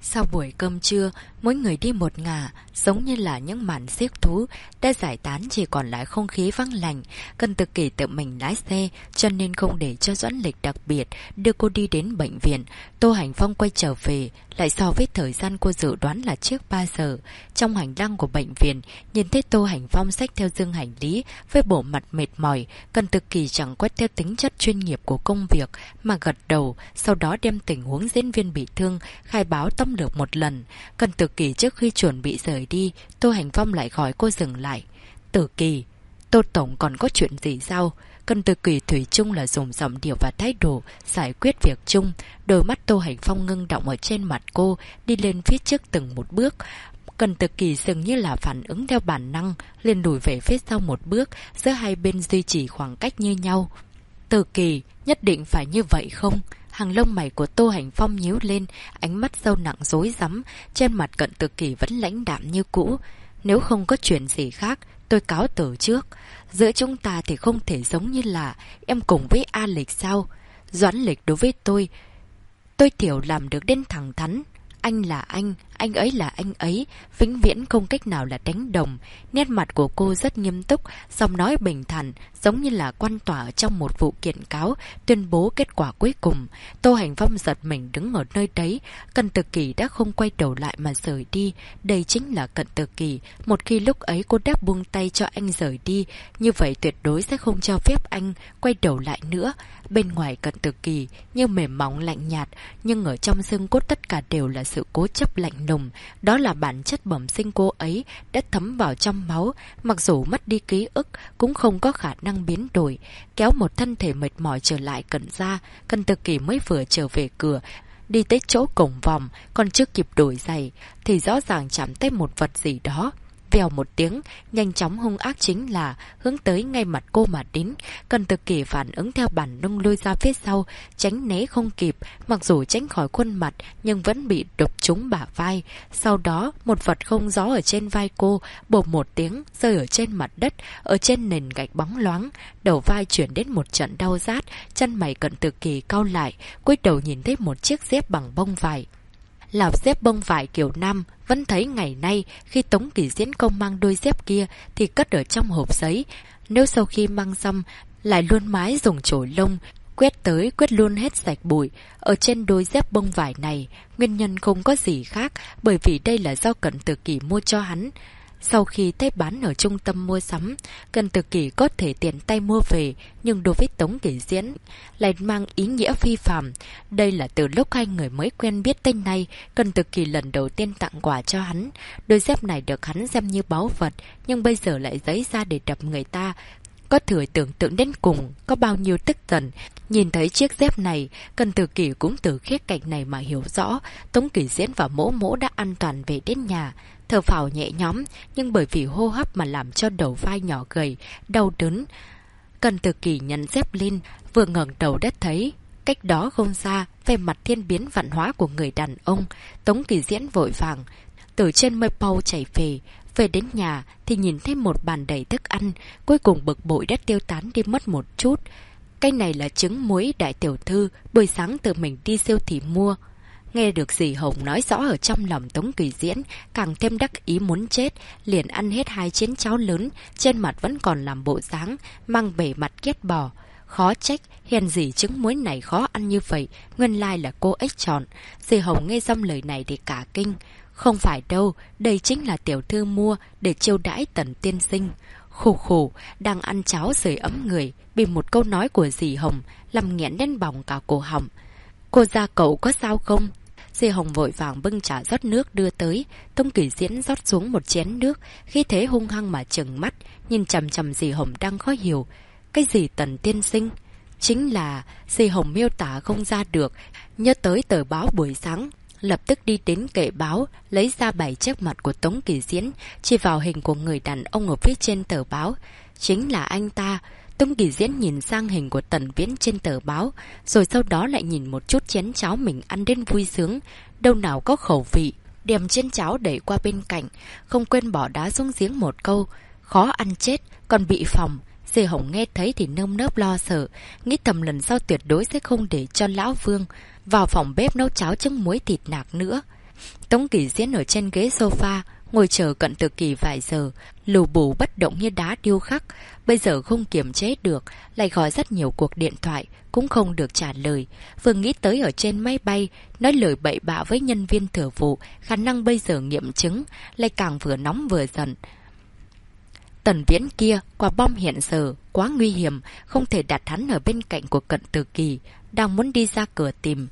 Sau buổi cơm trưa, mỗi người đi một ngả, giống như là những màn xiếc thú, đã giải tán chỉ còn lại không khí vắng lành. Cần Tự Kỷ tự mình lái xe, cho nên không để cho Doãn Lịch đặc biệt đưa cô đi đến bệnh viện. Tô Hành Phong quay trở về, lại so với thời gian cô dự đoán là trước 3 giờ. Trong hành lang của bệnh viện, nhìn thấy Tô Hành Phong xách theo dương hành lý với bộ mặt mệt mỏi, Cần Tự Kỷ chẳng quét theo tính chất chuyên nghiệp của công việc mà gật đầu, sau đó đem tình huống diễn viên bị thương khai báo tâm lược một lần. Cần Tự Kỷ trước khi chuẩn bị rời đi, Tô Hành Phong lại gọi cô dừng lại. Tự Kỷ, Tô Tổng còn có chuyện gì sao? Cần Tự Kỷ thủy chung là dùng giọng điệu và thái độ giải quyết việc chung. Đôi mắt Tô Hành Phong ngưng động ở trên mặt cô, đi lên phía trước từng một bước. Cần Tự Kỷ dường như là phản ứng theo bản năng, liền lùi về phía sau một bước, giữa hai bên duy trì khoảng cách như nhau. Tự Kỷ, nhất định phải như vậy không? Hàng lông mày của Tô Hành Phong nhíu lên, ánh mắt sâu nặng rối rắm, trên mặt Cận Tự Kỷ vẫn lãnh đạm như cũ. Nếu không có chuyện gì khác, tôi cáo từ trước. Giữa chúng ta thì không thể giống như là em cùng với A Lịch sao? Doãn Lịch đối với tôi Thiểu làm được đến thẳng thắn. Anh là anh ấy là anh ấy, vĩnh viễn không cách nào là đánh đồng. Nét mặt của cô rất nghiêm túc, giọng nói bình thản, giống như là quan tòa ở trong một vụ kiện cáo, tuyên bố kết quả cuối cùng. Tô Hành Phong giật mình đứng ở nơi đấy, Cần Tự Kỷ đã không quay đầu lại mà rời đi. Đây chính là Cận Tự Kỷ, một khi lúc ấy cô đã buông tay cho anh rời đi, như vậy tuyệt đối sẽ không cho phép anh quay đầu lại nữa. Bên ngoài Cận Tự Kỷ như mềm mỏng lạnh nhạt, nhưng ở trong xương cốt tất cả đều là sự cố chấp lạnh lùng. Đó là bản chất bẩm sinh cô ấy đã thấm vào trong máu, mặc dù mất đi ký ức cũng không có khả năng biến đổi. Kéo một thân thể mệt mỏi trở lại Cận gia, Cần Tự Kỷ mới vừa trở về cửa, đi tới chỗ cổng vòng, còn chưa kịp đổi giày thì rõ ràng chạm tới một vật gì đó. Vèo một tiếng, nhanh chóng hung ác chính là hướng tới ngay mặt cô mà đến. Cần Tự Kỷ phản ứng theo bản năng lui ra phía sau, tránh né không kịp, mặc dù tránh khỏi khuôn mặt nhưng vẫn bị đập trúng bả vai. Sau đó, một vật không gió ở trên vai cô, bộp một tiếng, rơi ở trên mặt đất, ở trên nền gạch bóng loáng. Đầu vai chuyển đến một trận đau rát, chân mày Cận Tự Kỷ cau lại, cúi đầu nhìn thấy một chiếc dép bằng bông vải. Là dép bông vải kiểu nam, vẫn thấy ngày nay khi Tống Kỷ Diễn Công mang đôi dép kia thì cất ở trong hộp giấy. Nếu sau khi mang xong lại luôn mãi dùng chổi lông quét tới quét luôn hết sạch bụi ở trên đôi dép bông vải này. Nguyên nhân không có gì khác, bởi vì đây là do Cận Tự Kỷ mua cho hắn. Sau khi thấy bán ở trung tâm mua sắm, Cần Tự Kỷ có thể tiện tay mua về, nhưng đối với Tống Kỷ Diễn lại mang ý nghĩa phi phàm. Đây là từ lúc hai người mới quen biết tên này, Cần Tự Kỷ lần đầu tiên tặng quà cho hắn. Đôi dép này được hắn xem như báu vật, nhưng bây giờ lại giấy ra để đập người ta. Có thể tưởng tượng đến cùng có bao nhiêu tức giận. Nhìn thấy chiếc dép này, Cần Tự Kỷ cũng từ khía cạnh này mà hiểu rõ Tống Kỷ Diễn và Mỗ Mỗ đã an toàn về đến nhà. Thở phào nhẹ nhõm, nhưng bởi vì hô hấp mà làm cho đầu vai nhỏ gầy đau đớn. Cần Tự Kỷ nhận dép lên, vừa ngẩng đầu đã thấy cách đó không xa về mặt thiên biến vạn hóa của người đàn ông. Tống Kỷ Diễn vội vàng từ trên mây pau chạy về. Về đến nhà thì nhìn thấy một bàn đầy thức ăn, cuối cùng bực bội đã tiêu tán đi mất một chút. Cái này là trứng muối đại tiểu thư buổi sáng tự mình đi siêu thị mua. Nghe được dì Hồng nói rõ ở trong lòng Tống Kỷ Diễn, càng thêm đắc ý muốn chết, liền ăn hết 2 chén cháo lớn, trên mặt vẫn còn làm bộ dáng mang bề mặt ghét bỏ. Khó trách, hèn gì trứng muối này khó ăn như vậy, nguyên lai là cô ếch chọn. Dì Hồng nghe xong lời này thì cả kinh. Không phải đâu, đây chính là tiểu thư mua để chiêu đãi Tần tiên sinh. Khổ khổ, đang ăn cháo sưởi ấm người, bị một câu nói của dì Hồng làm nghẹn đến bỏng cả cổ họng. Cô gia cậu có sao không? Dì Hồng vội vàng bưng trà rót nước đưa tới. Tống Kỷ Diễn rót xuống một chén nước, khi thế hung hăng mà trừng mắt, nhìn chằm chằm dì Hồng đang khó hiểu. Cái gì Tần tiên sinh? Chính là dì Hồng miêu tả không ra được, nhớ tới tờ báo buổi sáng, lập tức đi đến kệ báo, lấy ra bày trước mặt của Tống Kỷ Diễn, chỉ vào hình của người đàn ông ở phía trên tờ báo. Chính là anh ta. Tống Kỷ Diễn nhìn sang hình của Tần Viễn trên tờ báo, rồi sau đó lại nhìn một chút chén cháo mình ăn đến vui sướng, đâu nào có khẩu vị, đem chén cháo đẩy qua bên cạnh, không quên bỏ đá xuống giếng một câu, khó ăn chết, còn bị phỏng. Dì Hồng nghe thấy thì nơm nớp lo sợ, nghĩ thầm lần sau tuyệt đối sẽ không để cho lão Vương vào phòng bếp nấu cháo trứng muối thịt nạc nữa. Tống Kỳ Diễn ở trên ghế sofa, ngồi chờ Cận Tử Kỳ vài giờ, lù bù bất động như đá điêu khắc. Bây giờ không kiềm chế được, lại gọi rất nhiều cuộc điện thoại, cũng không được trả lời. Vừa nghĩ tới ở trên máy bay, nói lời bậy bạ với nhân viên thừa vụ, khả năng bây giờ nghiệm chứng, lại càng vừa nóng vừa giận. Tần Viễn kia, quả bom hiện giờ, quá nguy hiểm, không thể đặt hắn ở bên cạnh của Cận Tử Kỳ. Đang muốn đi ra cửa tìm,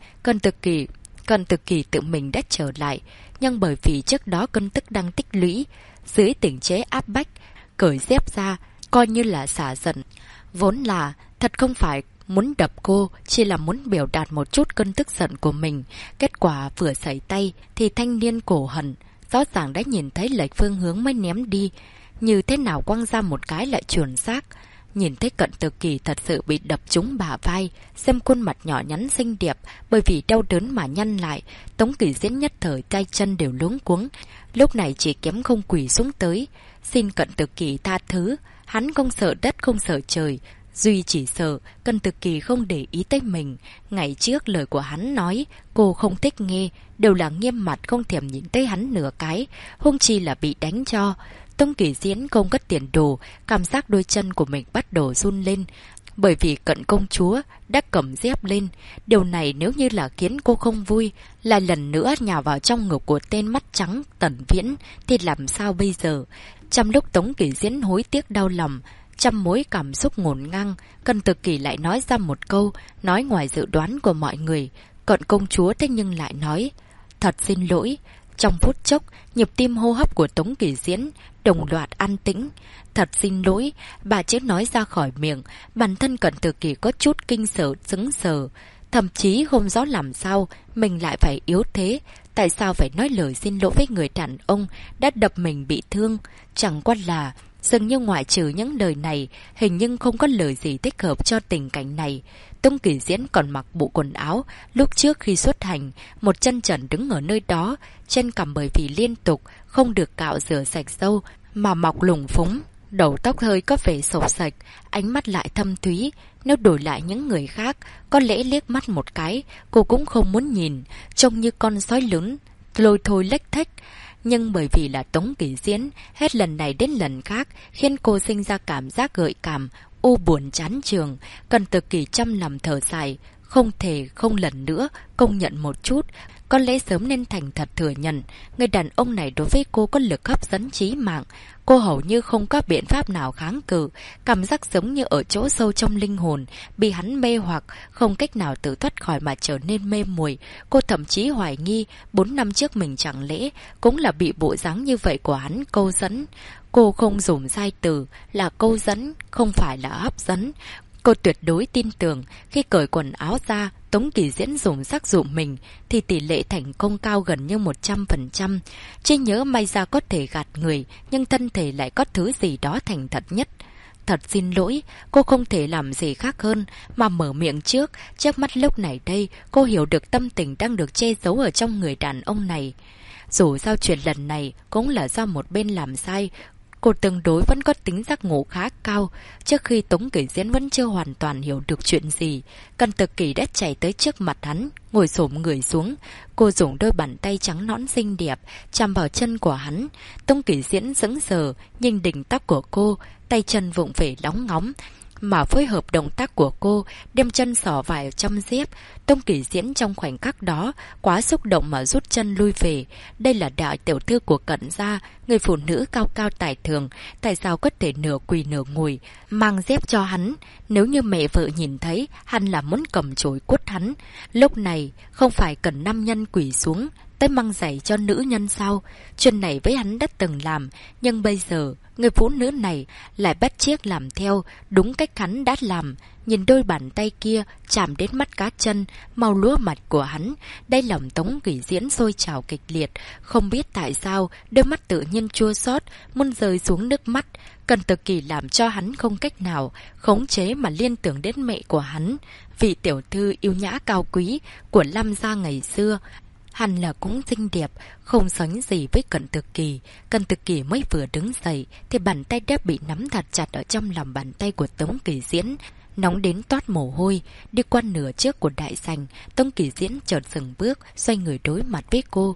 Cận Tử Kỳ tự mình đã trở lại, nhưng bởi vì trước đó cơn tức đang tích lũy, dưới tình chế áp bách, cởi dép ra, coi như là xả giận. Vốn là, thật không phải muốn đập cô, chỉ là muốn biểu đạt một chút cơn tức giận của mình. Kết quả vừa xảy tay, thì thanh niên cổ hận, rõ ràng đã nhìn thấy lệch phương hướng mới ném đi. Như thế nào quăng ra một cái lại chuẩn xác. Nhìn thấy Cận Tử Kỳ thật sự bị đập trúng bả vai, xem khuôn mặt nhỏ nhắn xinh đẹp, bởi vì đau đớn mà nhăn lại, Tống Kỳ Diễn nhất thời tay chân đều luống cuống. Lúc này chỉ kém không quỳ xuống tới, xin Cận Tử Kỳ tha thứ. Hắn không sợ đất không sợ trời, duy chỉ sợ Cận Tử Kỳ không để ý tới mình. Ngày trước lời của hắn nói cô không thích nghe, đều là nghiêm mặt không thèm nhìn tới hắn nửa cái, huống chi là bị đánh cho. Tống Kỳ Diễn không có tiền đồ, cảm giác đôi chân của mình bắt đầu run lên, bởi vì Cận công chúa đã cầm dép lên. Điều này nếu như là khiến cô không vui, lại lần nữa nhào vào trong ngực của tên mắt trắng Tần Viễn, thì làm sao bây giờ? Trong lúc Tống Kỳ Diễn hối tiếc đau lòng, trăm mối cảm xúc ngổn ngang, Cận Tử Kỳ lại nói ra một câu, nói ngoài dự đoán của mọi người. Cận công chúa thế nhưng lại nói, thật xin lỗi. Trong phút chốc, nhịp tim hô hấp của Tống Kỳ Diễn đồng loạt an tĩnh. Thật xin lỗi, bà chữ nói ra khỏi miệng, bản thân Cận Tử Kỳ có chút kinh sợ, sững sờ. Thậm chí không rõ làm sao mình lại phải yếu thế. Tại sao phải nói lời xin lỗi với người đàn ông đã đập mình bị thương? Chẳng qua là, dường như ngoại trừ những lời này, hình như không có lời gì thích hợp cho tình cảnh này. Tống Kỳ Diễn còn mặc bộ quần áo lúc trước khi xuất hành, một chân trần đứng ở nơi đó, chân cằm bởi vì liên tục không được cạo rửa sạch râu mà mọc lủng phúng, đầu tóc hơi có vẻ xộc xạch, ánh mắt lại thâm thúy. Nếu đổi lại những người khác, có lẽ liếc mắt một cái cô cũng không muốn nhìn, trông như con sói lớn lôi thôi lếch thếch. Nhưng bởi vì là Tống Kỳ Diễn, hết lần này đến lần khác khiến cô sinh ra cảm giác gợi cảm, u buồn chán chường. Cận Tử Kỳ trăm lòng thở dài, không thể không lần nữa công nhận một chút. Có lẽ sớm nên thành thật thừa nhận, người đàn ông này đối với cô có lực hấp dẫn chí mạng. Cô hầu như không có biện pháp nào kháng cự, cảm giác giống như ở chỗ sâu trong linh hồn, bị hắn mê hoặc, không cách nào tự thoát khỏi mà trở nên mê muội. Cô thậm chí hoài nghi, 4 năm trước mình chẳng lẽ cũng là bị bộ dáng như vậy của hắn câu dẫn. Cô không dùng sai từ là câu dẫn, không phải là hấp dẫn. Cô tuyệt đối tin tưởng, khi cởi quần áo ra, Tống Kỳ Diễn dùng sắc dụ mình, thì tỷ lệ thành công cao gần như 100%. Chỉ nhớ may ra có thể gạt người, nhưng thân thể lại có thứ gì đó thành thật nhất. Thật xin lỗi, cô không thể làm gì khác hơn mà mở miệng trước. Trước mắt lúc này đây, cô hiểu được tâm tình đang được che giấu ở trong người đàn ông này. Dù sao chuyện lần này cũng là do một bên làm sai, cô tương đối vẫn có tính giác ngộ khá cao. Trước khi Tống Kỳ Diễn vẫn chưa hoàn toàn hiểu được chuyện gì, Cận Tử Kỳ đã chạy tới trước mặt hắn, ngồi xổm người xuống. Cô dùng đôi bàn tay trắng nõn xinh đẹp chạm vào chân của hắn. Tống Kỳ Diễn sững sờ nhìn đỉnh tóc của cô, tay chân vụng về lóng ngóng, mà phối hợp động tác của cô đem chân sỏ vào trong dép. Tống Kỳ Diễn trong khoảnh khắc đó quá xúc động mà rút chân lui về. Đây là đại tiểu thư của Cận gia, người phụ nữ cao cao tài thường, tại sao có thể nửa quỳ nửa ngồi mang dép cho hắn? Nếu như mẹ vợ nhìn thấy, hắn là muốn cầm chổi quất hắn. Lúc này không phải cần nam nhân quỳ xuống tới mang giày cho nữ nhân sao? Chuyện này với hắn đã từng làm, nhưng bây giờ người phụ nữ này lại bắt chước làm theo đúng cách hắn đã làm. Nhìn đôi bàn tay kia chạm đến mắt cá chân, màu lúa mặt của hắn, đây lòng Tống Kỳ Diễn sôi trào kịch liệt. Không biết tại sao, đôi mắt tự nhiên chua xót, muốn rơi xuống nước mắt. Cận Tử Kỳ làm cho hắn không cách nào khống chế mà liên tưởng đến mẹ của hắn, vị tiểu thư yêu nhã cao quý của Lam gia ngày xưa. Hẳn là cũng xinh đẹp, không sánh gì với Cận Tử Kỳ. Cận Tử Kỳ mới vừa đứng dậy thì bàn tay đã bị nắm thật chặt ở trong lòng bàn tay của Tống Kỳ Diễn, nóng đến toát mồ hôi. Đi qua nửa trước của đại sảnh, Tống Kỳ Diễn chợt dừng bước, xoay người đối mặt với cô.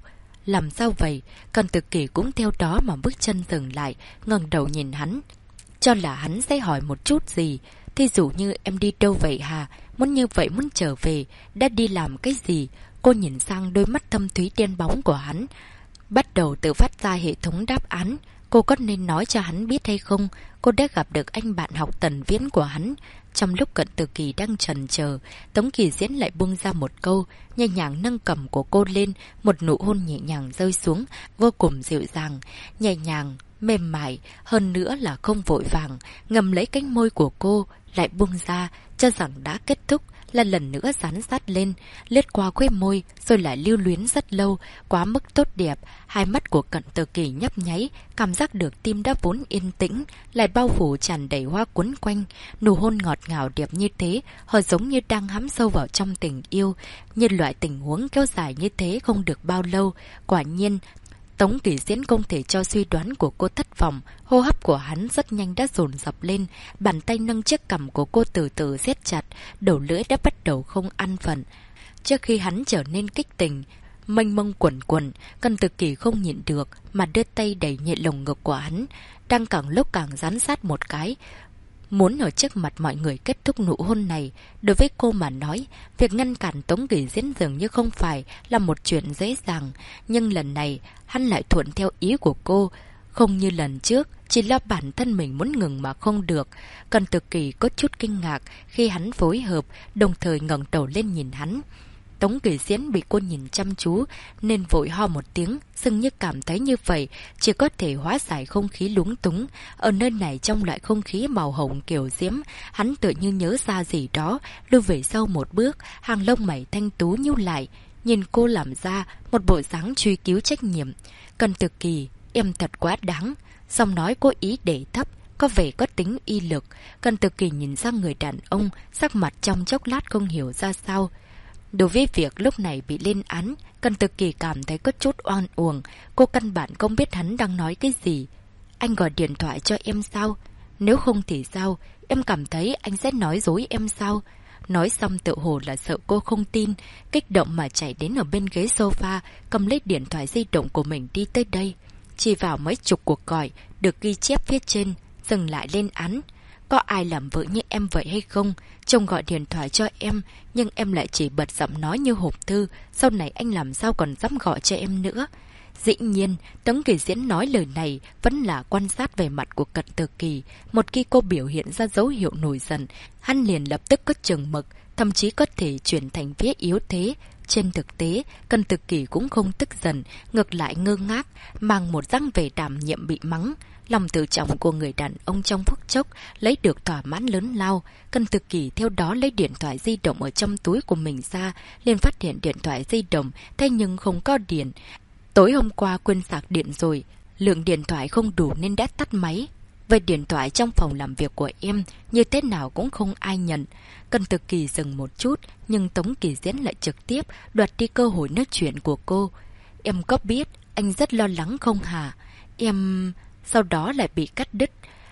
Làm sao vậy? Cần Tự Kỷ cũng theo đó mà bước chân dừng lại, ngẩng đầu nhìn hắn. Cho là hắn sẽ hỏi một chút gì. Thí dụ như em đi đâu vậy hả? Muốn như vậy muốn trở về, đã đi làm cái gì? Cô nhìn sang đôi mắt thâm thúy đen bóng của hắn, bắt đầu tự phát ra hệ thống đáp án. Cô có nên nói cho hắn biết hay không? Cô đã gặp được anh bạn học Tần Viễn của hắn. Trong lúc Cận Từ Kỳ đang chần chờ, Tống Kỳ Diễn lại buông ra một câu, nhẹ nhàng nâng cầm của cô lên, một nụ hôn nhẹ nhàng rơi xuống, vô cùng dịu dàng, nhẹ nhàng, mềm mại, hơn nữa là không vội vàng, ngầm lấy cánh môi của cô, lại buông ra, cho rằng đã kết thúc, là lần nữa dán sát lên, lướt qua khóe môi, rồi lại lưu luyến rất lâu, quá mức tốt đẹp. Hai mắt của Cận Từ Kỳ nhấp nháy, cảm giác được tim đã vốn yên tĩnh, lại bao phủ tràn đầy hoa quấn quanh. Nụ hôn ngọt ngào đẹp như thế, họ giống như đang hắm sâu vào trong tình yêu. Như loại tình huống kéo dài như thế không được bao lâu, quả nhiên Tống Kỳ Diễn không thể cho suy đoán của cô thất vọng, hô hấp của hắn rất nhanh đã dồn dập lên, bàn tay nâng chiếc cằm của cô từ từ siết chặt, đầu lưỡi đã bắt đầu không an phận. Trước khi hắn trở nên kích tình, mênh mông quẩn quẩn, Cận Từ Kỳ không nhịn được mà đưa tay đẩy nhẹ lồng ngực của hắn, đang càng lúc càng dán sát một cái. Muốn ở trước mặt mọi người kết thúc nụ hôn này, đối với cô mà nói, việc ngăn cản Tống Kỳ Diễn dường như không phải là một chuyện dễ dàng. Nhưng lần này, hắn lại thuận theo ý của cô. Không như lần trước, chỉ là bản thân mình muốn ngừng mà không được. Cận Từ Kỳ có chút kinh ngạc khi hắn phối hợp, đồng thời ngẩng đầu lên nhìn hắn. Tống Kỳ Diễn bị cô nhìn chăm chú nên vội ho một tiếng, dường như cảm thấy như vậy chỉ có thể hóa giải không khí lúng túng. Ở nơi này trong loại không khí màu hồng kiểu diễm, hắn tự như nhớ ra gì đó, lùi về sau một bước, hàng lông mày thanh tú nhíu lại, nhìn cô làm ra một bộ dáng truy cứu trách nhiệm. Cận Từ Kỳ, em thật quá đáng. Giọng nói cố ý để thấp, có vẻ có tính y lực. Cận Từ Kỳ nhìn sang người đàn ông, sắc mặt trong chốc lát không hiểu ra sao. Đối với việc lúc này bị lên án, Cận Từ Kỳ cảm thấy có chút oan uổng. Cô căn bản không biết hắn đang nói cái gì. Anh gọi điện thoại cho em sao? Nếu không thì sao? Em cảm thấy anh sẽ nói dối em sao? Nói xong tự hồ là sợ cô không tin, kích động mà chạy đến ở bên ghế sofa, cầm lấy điện thoại di động của mình đi tới đây. Chỉ vào mấy chục cuộc gọi được ghi chép phía trên, dừng lại lên án. Có ai làm vợ như em vậy hay không? Chồng gọi điện thoại cho em, nhưng em lại chỉ bật giọng nói như hộp thư. Sau này anh làm sao còn dám gọi cho em nữa? Dĩ nhiên, Tống Kỳ Diễn nói lời này vẫn là quan sát về mặt của Cận Từ Kỳ. Một khi cô biểu hiện ra dấu hiệu nổi giận, hắn liền lập tức có chừng mực, thậm chí có thể chuyển thành phía yếu thế. Trên thực tế, Cận Từ Kỳ cũng không tức giận, ngược lại ngơ ngác, mang một dáng vẻ đảm nhiệm bị mắng. Lòng tự trọng của người đàn ông trong phút chốc lấy được thỏa mãn lớn lao. Cận Từ Kỳ theo đó lấy điện thoại di động ở trong túi của mình ra, liền phát hiện điện thoại di động, thế nhưng không có điện. Tối hôm qua quên sạc điện rồi, lượng điện thoại không đủ nên đã tắt máy. Về điện thoại trong phòng làm việc của em, như thế nào cũng không ai nhận. Cận Từ Kỳ dừng một chút, nhưng Tống Kỳ Diễn lại trực tiếp đoạt đi cơ hội nói chuyện của cô. Em có biết anh rất lo lắng không hả? Em... Sau đó lại bị cắt đứt.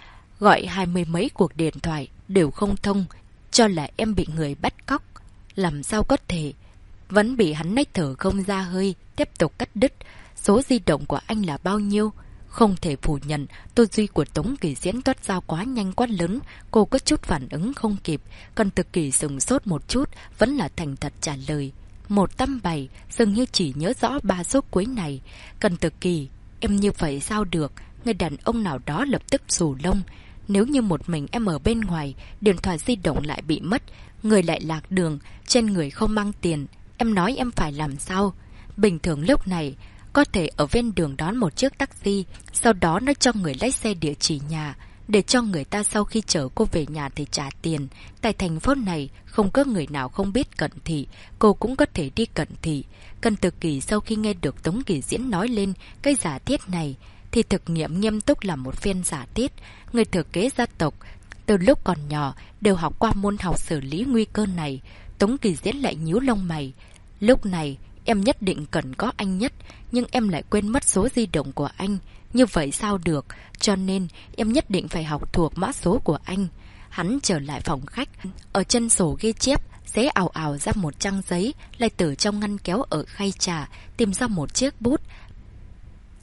Gọi 20 mấy cuộc điện thoại đều không thông, cho là em bị người bắt cóc. Làm sao có thể? Vẫn bị hắn nách thở không ra hơi, tiếp tục cắt đứt. Số di động của anh là bao nhiêu? Không thể phủ nhận, tư duy của Tống Kỳ Diễn toát ra quá nhanh quá lớn, cô có chút phản ứng không kịp. Cận Từ Kỳ sừng sốt một chút, vẫn là thành thật trả lời. 187, dường như chỉ nhớ rõ 3 số cuối này. Cận Từ Kỳ, em như vậy sao được? Người đàn ông nào đó lập tức rủ lông. Nếu như một mình em ở bên ngoài, điện thoại di động lại bị mất, người lại lạc đường, trên người không mang tiền, em nói em phải làm sao? Bình thường lúc này, có thể ở ven đường đón một chiếc taxi, sau đó nói cho người lái xe địa chỉ nhà, để cho người ta sau khi chở cô về nhà thì trả tiền. Tại thành phố này, không có người nào không biết Cận Thị, cô cũng có thể đi Cận Thị. Cận Từ Kỳ sau khi nghe được Tống Kỳ Diễn nói lên cái giả thiết này, thì thực nghiệm nghiêm túc là một phiên giả thiết. Người thừa kế gia tộc, từ lúc còn nhỏ, đều học qua môn học xử lý nguy cơ này. Tống Kỳ Diễn lại nhíu lông mày. Lúc này, em nhất định cần có anh nhất, nhưng em lại quên mất số di động của anh. Như vậy sao được? Cho nên, em nhất định phải học thuộc mã số của anh. Hắn trở lại phòng khách, ở chân sổ ghi chép, xé ào ào ra một trang giấy, lại từ trong ngăn kéo ở khay trà, tìm ra một chiếc bút,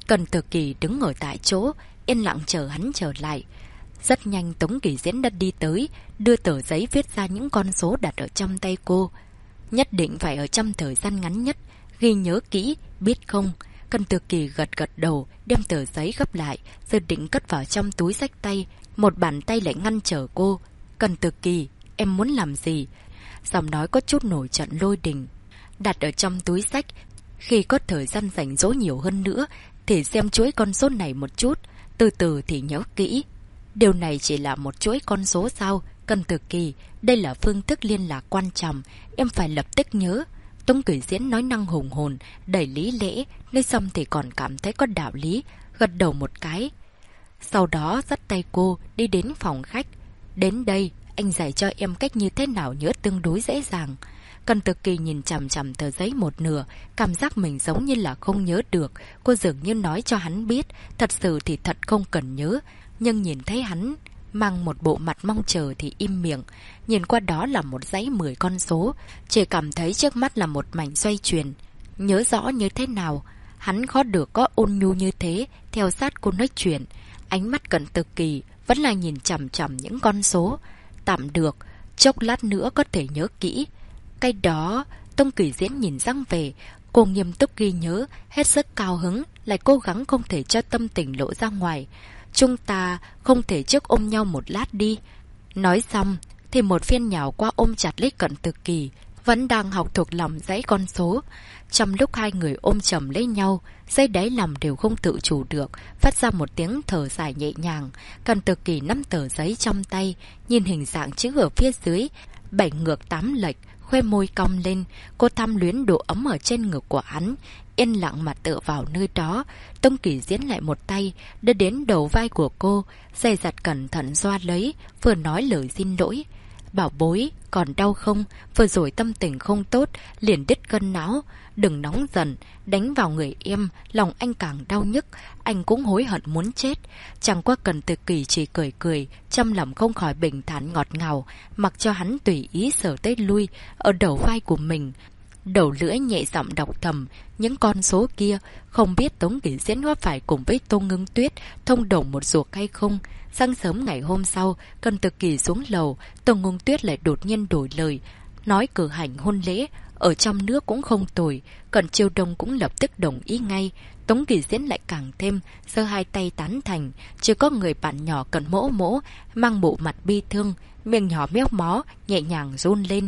Cần Tử Kỳ đứng ở tại chỗ, yên lặng chờ hắn trở lại. Rất nhanh Tống Kỳ Diễn đã đi tới, đưa tờ giấy viết ra những con số đặt ở trong tay cô. Nhất định phải ở trong thời gian ngắn nhất, ghi nhớ kỹ, biết không? Cần Tử Kỳ gật gật đầu, đem tờ giấy gấp lại, rồi định cất vào trong túi xách tay. Một bàn tay lại ngăn trở cô. Cần Tử Kỳ, em muốn làm gì? Giọng nói có chút nổi trận lôi đình. Đặt ở trong túi xách, khi có thời gian rảnh rỗi nhiều hơn nữa, thì xem chuỗi con số này một chút, từ từ thì nhớ kỹ. Điều này chỉ là một chuỗi con số sao? Cần Tử Kỳ, đây là phương thức liên lạc quan trọng, em phải lập tức nhớ. Tống Kỳ Diễn nói năng hùng hồn, đầy lý lẽ, nói xong thì còn cảm thấy có đạo lý, gật đầu một cái. Sau đó dắt tay cô đi đến phòng khách. Đến đây, anh dạy cho em cách như thế nào nhớ tương đối dễ dàng. Cần Tử Kỳ nhìn chằm chằm tờ giấy một nửa, cảm giác mình giống như là không nhớ được. Cô dường như nói cho hắn biết, thật sự thì thật không cần nhớ. Nhưng nhìn thấy hắn mang một bộ mặt mong chờ thì im miệng. Nhìn qua đó là một dãy 10 con số, chỉ cảm thấy trước mắt là một mảnh xoay chuyển. Nhớ rõ như thế nào? Hắn khó được có ôn nhu như thế, theo sát cô nói chuyện. Ánh mắt Cần Tử Kỳ vẫn là nhìn chằm chằm những con số. Tạm được, chốc lát nữa có thể nhớ kỹ. Cái đó, Tống Kỳ Diễn nhìn răng về, cô nghiêm túc ghi nhớ, hết sức cao hứng, lại cố gắng không thể cho tâm tình lộ ra ngoài. Chúng ta không thể trước ôm nhau một lát đi. Nói xong, thì một phiên nhào qua ôm chặt lấy Cận Tử Kỳ, vẫn đang học thuộc lòng dãy con số. Trong lúc hai người ôm chầm lấy nhau, dây đáy lòng đều không tự chủ được, phát ra một tiếng thở dài nhẹ nhàng. Cận Tử Kỳ nắm tờ giấy trong tay, nhìn hình dạng chữ ở phía dưới, 7 ngược 8 lệch, khoe môi cong lên. Cô tham luyến độ ấm ở trên ngực của hắn, yên lặng mà tựa vào nơi đó. Tống Kỳ Diễn lại một tay đưa đến đầu vai của cô, dày dặt cẩn thận xoa lấy, vừa nói lời xin lỗi. Bảo bối, còn đau không? Vừa rồi tâm tình không tốt, liền đứt cân não. Đừng nóng dần, đánh vào người em, lòng anh càng đau nhức, anh cũng hối hận muốn chết. Chẳng qua Cần Tử Kỳ chỉ cười cười, trong lòng không khỏi bình thản ngọt ngào, mặc cho hắn tùy ý sờ tới lui ở đầu vai của mình. Đầu lưỡi nhẹ giọng đọc thầm những con số kia, không biết Tống Kỳ Diễn có phải cùng với Tô Ngưng Tuyết thông đồng một ruột hay không. Sáng sớm ngày hôm sau, Cần Tử Kỳ xuống lầu, Tô Ngưng Tuyết lại đột nhiên đổi lời, nói cử hành hôn lễ ở trong nước cũng không tồi. Cận Chiêu Đông cũng lập tức đồng ý ngay. Tống Kỳ Diễn lại càng thêm giơ hai tay tán thành. Chỉ có người bạn nhỏ Cận Mỗ Mỗ mang bộ mặt bi thương, miệng nhỏ méo mó nhẹ nhàng run lên.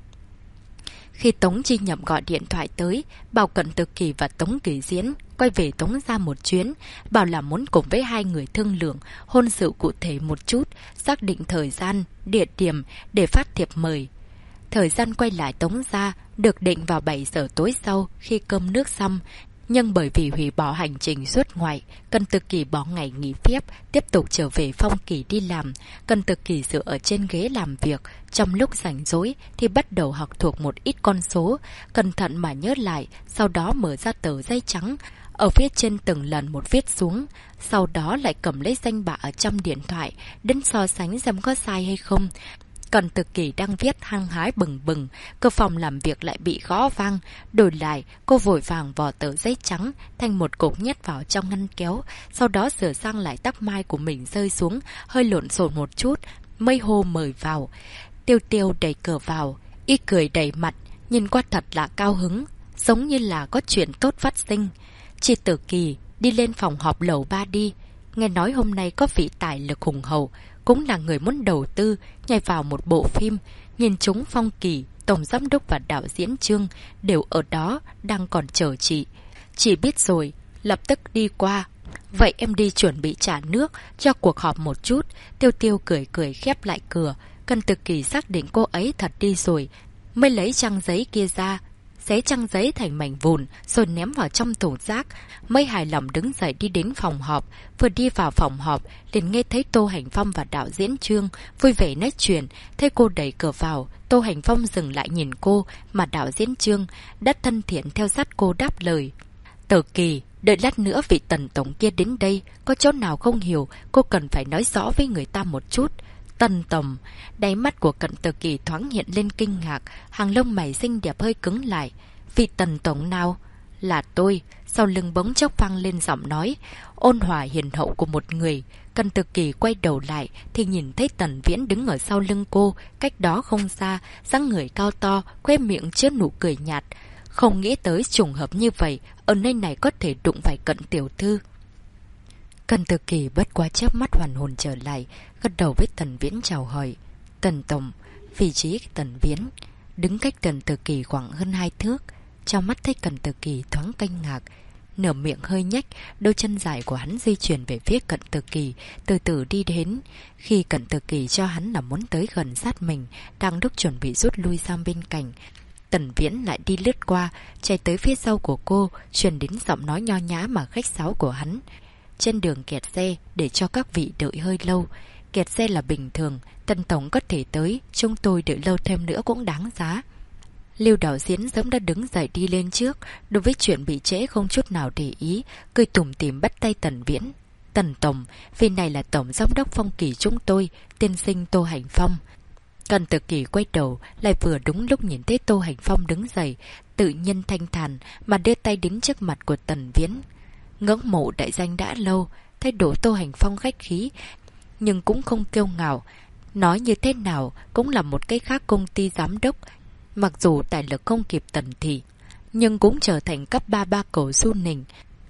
Khi Tống Chi Nhậm gọi điện thoại tới, bảo Cận Tử Kỳ và Tống Kỳ Diễn quay về Tống ra một chuyến, bảo là muốn cùng với hai người thương lượng hôn sự cụ thể một chút, xác định thời gian, địa điểm để phát thiệp mời. Thời gian quay lại Tống ra được định vào 7 giờ tối sau khi cơm nước xong, nhưng bởi vì hủy bỏ hành trình xuất ngoại, Cần Tử Kỳ bỏ ngày nghỉ phép, tiếp tục trở về Phong Kỳ đi làm. Cần Tử Kỳ dựa ở trên ghế làm việc, trong lúc rảnh rỗi thì bắt đầu học thuộc một ít con số, cẩn thận mà nhớ lại, sau đó mở ra tờ giấy trắng, ở phía trên từng lần một viết xuống, sau đó lại cầm lấy danh bạ ở trong điện thoại, đến so sánh xem có sai hay không. Cần Tử Kỳ đang viết hăng hái bừng bừng, cửa phòng làm việc lại bị gõ vang. Đổi lại, cô vội vàng vò tờ giấy trắng thành một cục nhét vào trong ngăn kéo, sau đó sửa sang lại tóc mai của mình rơi xuống, hơi lộn xộn một chút, mây hô mời vào. Tiêu Tiêu đẩy cửa vào, y cười đầy mặt, nhìn qua thật là cao hứng, giống như là có chuyện tốt phát sinh. Chị Tử Kỳ, đi lên phòng họp lầu 3 đi. Nghe nói hôm nay có vị tài lực hùng hậu, cũng là người muốn đầu tư, nhảy vào một bộ phim. Nhìn chúng Phong Kỳ, tổng giám đốc và đạo diễn Trương đều ở đó, đang còn chờ chị. Chị biết rồi, lập tức đi qua. Vậy em đi chuẩn bị trả nước cho cuộc họp một chút. Tiêu Tiêu cười cười khép lại cửa. Cần Tử Kỳ xác định cô ấy thật đi rồi, mới lấy trang giấy kia ra, xé trang giấy thành mảnh vụn rồi ném vào trong tủ rác. Mới hài lòng đứng dậy đi đến phòng họp. Vừa đi vào phòng họp liền nghe thấy Tô Hành Phong và đạo diễn Trương vui vẻ nói chuyện. Thấy cô đẩy cửa vào, Tô Hành Phong dừng lại nhìn cô, mà đạo diễn Trương đã thân thiện theo sát cô đáp lời. Tử Kỳ, đợi lát nữa vị Tần tổng kia đến đây, có chỗ nào không hiểu cô cần phải nói rõ với người ta một chút. Tần tổng, đáy mắt của Cận Tử Kỳ thoáng hiện lên kinh ngạc, hàng lông mày xinh đẹp hơi cứng lại. Vị Tần tổng nào? Là tôi. Sau lưng bỗng chốc vang lên giọng nói ôn hòa hiền hậu của một người. Cần Tử Kỳ quay đầu lại thì nhìn thấy Tần Viễn đứng ở sau lưng cô, cách đó không xa, dáng người cao to, khóe miệng chứa nụ cười nhạt. Không nghĩ tới trùng hợp như vậy, ở nơi này có thể đụng phải Cận tiểu thư. Cần Tử Kỳ bất quá chớp mắt hoàn hồn trở lại, gật đầu với Tần Viễn chào hỏi. Tần tổng. Vị trí Tần Viễn đứng cách Cần Tử Kỳ khoảng hơn 2 thước. Trong mắt thấy Cần Tử Kỳ thoáng kinh ngạc, nửa miệng hơi nhếch, đôi chân dài của hắn di chuyển về phía Cận Tử Kỳ, từ từ đi đến. Khi Cận Tử Kỳ cho hắn là muốn tới gần sát mình, đang lúc chuẩn bị rút lui sang bên cạnh, Tần Viễn lại đi lướt qua, chạy tới phía sau của cô, truyền đến giọng nói nho nhã mà khách sáo của hắn. Trên đường kẹt xe, để cho các vị đợi hơi lâu. Kẹt xe là bình thường, Tần tổng có thể tới, chúng tôi đợi lâu thêm nữa cũng đáng giá. Lưu đạo diễn sớm đã đứng dậy đi lên trước, đối với chuyện bị trễ không chút nào để ý, cười tủm tỉm bắt tay Tần Viễn. Tần tổng, vì này là tổng giám đốc Phong Kỳ chúng tôi, tiên sinh Tô Hành Phong. Cần Tử Kỳ quay đầu, lại vừa đúng lúc nhìn thấy Tô Hành Phong đứng dậy, tự nhiên thanh thản mà đưa tay đến trước mặt của Tần Viễn. Ngưỡng mộ đại danh đã lâu, thái độ Tô Hành Phong khách khí, nhưng cũng không kiêu ngạo. Nói như thế nào cũng là một cái khác công ty giám đốc. Mặc dù tài lực không kịp Tần thị, nhưng cũng trở thành cấp 33 cầu su nình.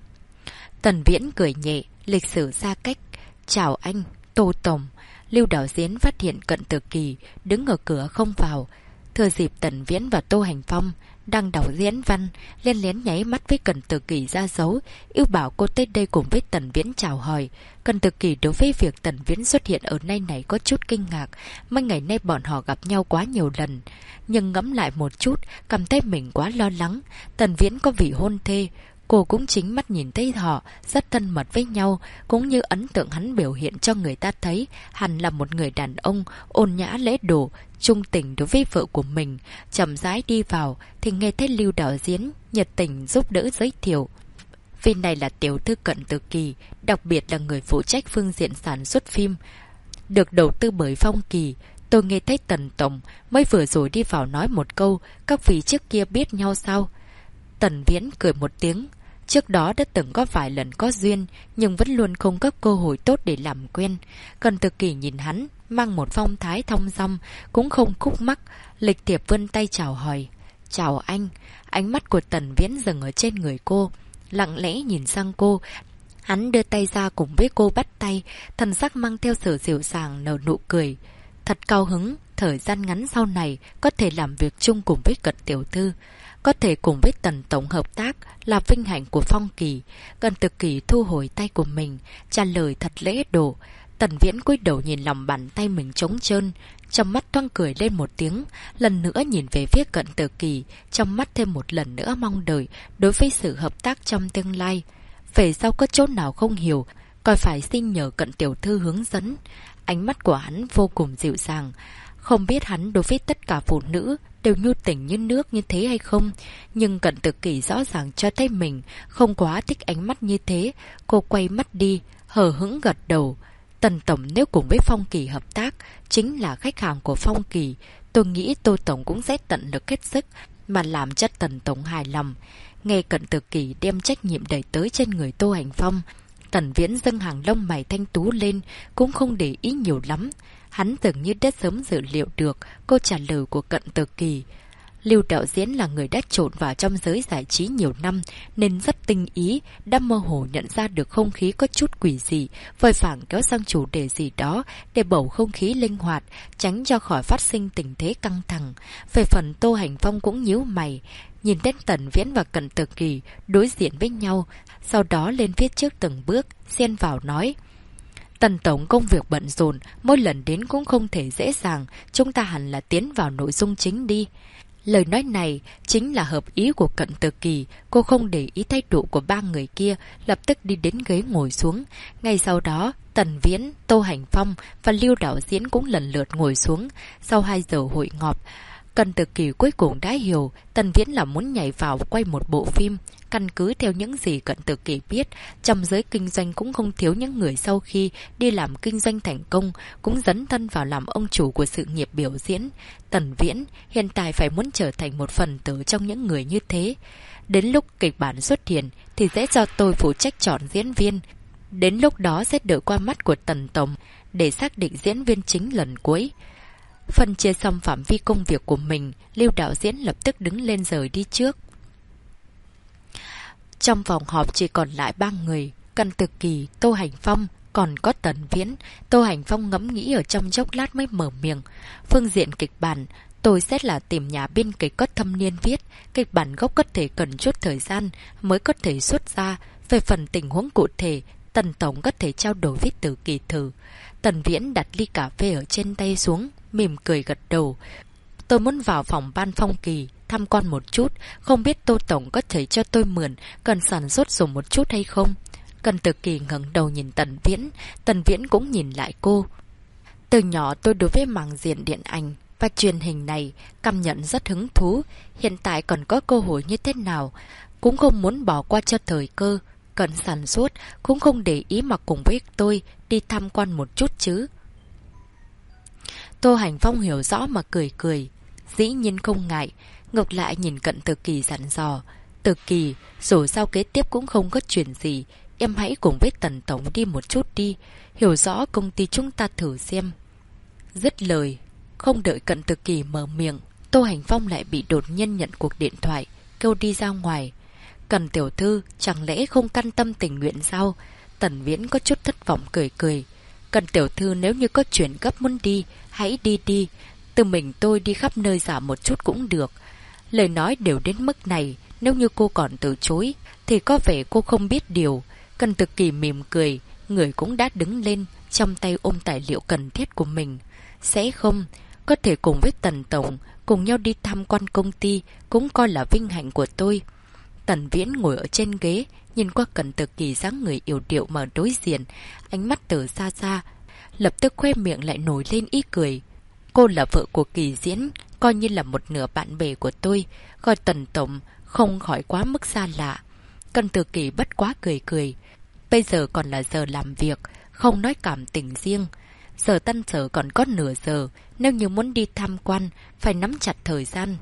Tần Viễn cười nhẹ, lịch sử xa cách. Chào anh, Tô tổng. Lưu đạo diễn phát hiện Cận Tử Kỳ đứng ở cửa không vào. Thừa dịp Tần Viễn và Tô Hành Phong đang đọc diễn văn, lén lén nháy mắt với Cận Tử Kỳ ra dấu, yêu bảo cô tới đây cùng với Tần Viễn chào hỏi. Cận Tử Kỳ đối với việc Tần Viễn xuất hiện ở nơi này có chút kinh ngạc, mấy ngày nay bọn họ gặp nhau quá nhiều lần. Nhưng ngẫm lại một chút, cảm thấy mình quá lo lắng. Tần Viễn có vị hôn thê, cô cũng chính mắt nhìn thấy họ rất thân mật với nhau, cũng như ấn tượng hắn biểu hiện cho người ta thấy hắn là một người đàn ông ôn nhã lễ độ, trung tình đối với vợ của mình. Chậm rãi đi vào thì nghe thấy Lưu đạo diễn nhiệt tình giúp đỡ giới thiệu. Vì này là tiểu thư Cận Tử Kỳ, đặc biệt là người phụ trách phương diện sản xuất phim, được đầu tư bởi Phong Kỳ. Tôi nghe thấy Tần tổng mới vừa rồi đi vào nói một câu, các vị trước kia biết nhau sao? Tần Viễn cười một tiếng. Trước đó đã từng có vài lần có duyên, nhưng vẫn luôn không có cơ hội tốt để làm quen. Cận Tử Kỳ nhìn hắn, mang một phong thái thong dong, cũng không khúc mắc, lịch thiệp vươn tay chào hỏi. Chào anh. Ánh mắt của Tần Viễn dừng ở trên người cô, lặng lẽ nhìn sang cô. Hắn đưa tay ra cùng với cô bắt tay, thần sắc mang theo sự dịu dàng nở nụ cười. Thật cao hứng, thời gian ngắn sau này có thể làm việc chung cùng với Cận tiểu thư. Có thể cùng với Tần tổng hợp tác là vinh hạnh của Phong Kỳ. Cận Tử Kỳ thu hồi tay của mình, trả lời thật lễ độ. Tần Viễn cúi đầu nhìn lòng bàn tay mình trống trơn, trong mắt thoáng cười lên một tiếng, lần nữa nhìn về phía Cận Tử Kỳ, trong mắt thêm một lần nữa mong đợi đối với sự hợp tác trong tương lai. Về sau có chỗ nào không hiểu, còn phải xin nhờ Cận tiểu thư hướng dẫn. Ánh mắt của hắn vô cùng dịu dàng. Không biết hắn đối với tất cả phụ nữ đều nhu tình như nước như thế hay không, nhưng Cận Tử Kỳ rõ ràng cho thấy mình không quá thích ánh mắt như thế. Cô quay mắt đi, hờ hững gật đầu. Tần tổng nếu cùng với Phong Kỳ hợp tác, chính là khách hàng của Phong Kỳ. Tôi nghĩ Tô tổng cũng sẽ tận lực hết sức mà làm cho Tần tổng hài lòng. Nghe Cận Tử Kỳ đem trách nhiệm đẩy tới trên người Tô Hành Phong, Tần Viễn dâng hàng lông mày thanh tú lên, cũng không để ý nhiều lắm. Hắn dường như đã sớm dự liệu được câu trả lời của Cận Tử Kỳ. Lưu đạo diễn là người đã trộn vào trong giới giải trí nhiều năm nên rất tinh ý, đã mơ hồ nhận ra được không khí có chút quỷ dị, vội vàng kéo sang chủ đề gì đó để bầu không khí linh hoạt, tránh cho khỏi phát sinh tình thế căng thẳng. Về phần Tô Hành Phong cũng nhíu mày, nhìn đến Tần Viễn và Cận Tử Kỳ đối diện với nhau, sau đó lên phía trước từng bước, xen vào nói. Tần tổng công việc bận rộn, mỗi lần đến cũng không thể dễ dàng, chúng ta hẳn là tiến vào nội dung chính đi. Lời nói này chính là hợp ý của Cận Tử Kỳ, cô không để ý thái độ của ba người kia, lập tức đi đến ghế ngồi xuống. Ngay sau đó, Tần Viễn, Tô Hành Phong và Lưu đạo diễn cũng lần lượt ngồi xuống. Sau 2 giờ hội ngọt, Cận Tử Kỳ cuối cùng đã hiểu Tần Viễn là muốn nhảy vào quay một bộ phim. Căn cứ theo những gì Cận Tử Kỳ biết, trong giới kinh doanh cũng không thiếu những người sau khi đi làm kinh doanh thành công cũng dấn thân vào làm ông chủ của sự nghiệp biểu diễn. Tần Viễn hiện tại phải muốn trở thành một phần tử trong những người như thế. Đến lúc kịch bản xuất hiện thì sẽ cho tôi phụ trách chọn diễn viên. Đến lúc đó sẽ đợi qua mắt của Tần Tổng để xác định diễn viên chính lần cuối. Phân chia xong phạm vi công việc của mình, Lưu đạo diễn lập tức đứng lên rời đi trước. Trong phòng họp chỉ còn lại 3 người, Cận Tử Kỳ, Tô Hành Phong, còn có Tần Viễn. Tô Hành Phong ngẫm nghĩ ở trong chốc lát mới mở miệng. Phương diện kịch bản, tôi sẽ là tìm nhà biên kịch có thâm niên viết. Kịch bản gốc có thể cần chút thời gian mới có thể xuất ra. Về phần tình huống cụ thể, Tần Tổng có thể trao đổi với Tử Kỳ thử. Tần Viễn đặt ly cà phê ở trên tay xuống, mỉm cười gật đầu. Tôi muốn vào phòng ban Phong Kỳ tham quan một chút, không biết Tô Tổng có thể cho tôi mượn, cần sản xuất dùng một chút hay không? Cận Tử Kỳ ngẩng đầu nhìn Tần Viễn cũng nhìn lại cô. Từ nhỏ tôi đối với mảng diện điện ảnh và truyền hình này cảm nhận rất hứng thú, hiện tại còn có cơ hội như thế nào, cũng không muốn bỏ qua cho thời cơ. Cần sản xuất cũng không để ý mà cùng với tôi đi tham quan một chút chứ. Tô Hành Phong hiểu rõ mà cười cười. Dĩ nhiên không ngại. Ngược lại nhìn Cận Tử Kỳ dặn dò. Tử Kỳ, dù sao kế tiếp cũng không có chuyện gì, em hãy cùng với Tần Tổng đi một chút đi. Hiểu rõ công ty chúng ta thử xem. Dứt lời, không đợi Cận Tử Kỳ mở miệng, Tô Hành Phong lại bị đột nhiên nhận cuộc điện thoại, kêu đi ra ngoài. Cần tiểu thư, chẳng lẽ không căn tâm tình nguyện sao? Tần Viễn có chút thất vọng cười cười. Cần tiểu thư nếu như có chuyện gấp muốn đi, hãy đi đi. Từ mình tôi đi khắp nơi giả một chút cũng được. Lời nói đều đến mức này, nếu như cô còn từ chối, thì có vẻ cô không biết điều. Cần Tử Kỳ mỉm cười, người cũng đã đứng lên, trong tay ôm tài liệu cần thiết của mình. Sẽ không, có thể cùng với Tần Tổng, cùng nhau đi tham quan công ty, cũng coi là vinh hạnh của tôi. Tần Viễn ngồi ở trên ghế, nhìn qua Cận Tử Kỳ dáng người yểu điệu mà đối diện, ánh mắt từ xa xa, lập tức khoe miệng lại nổi lên ý cười. Cô là vợ của Kỳ Diễn, coi như là một nửa bạn bè của tôi, gọi Tần Tổng không khỏi quá mức xa lạ. Cận Tử Kỳ bất quá cười cười. Bây giờ còn là giờ làm việc, không nói cảm tình riêng. Giờ tan sở còn có nửa giờ, nếu như muốn đi tham quan, phải nắm chặt thời gian.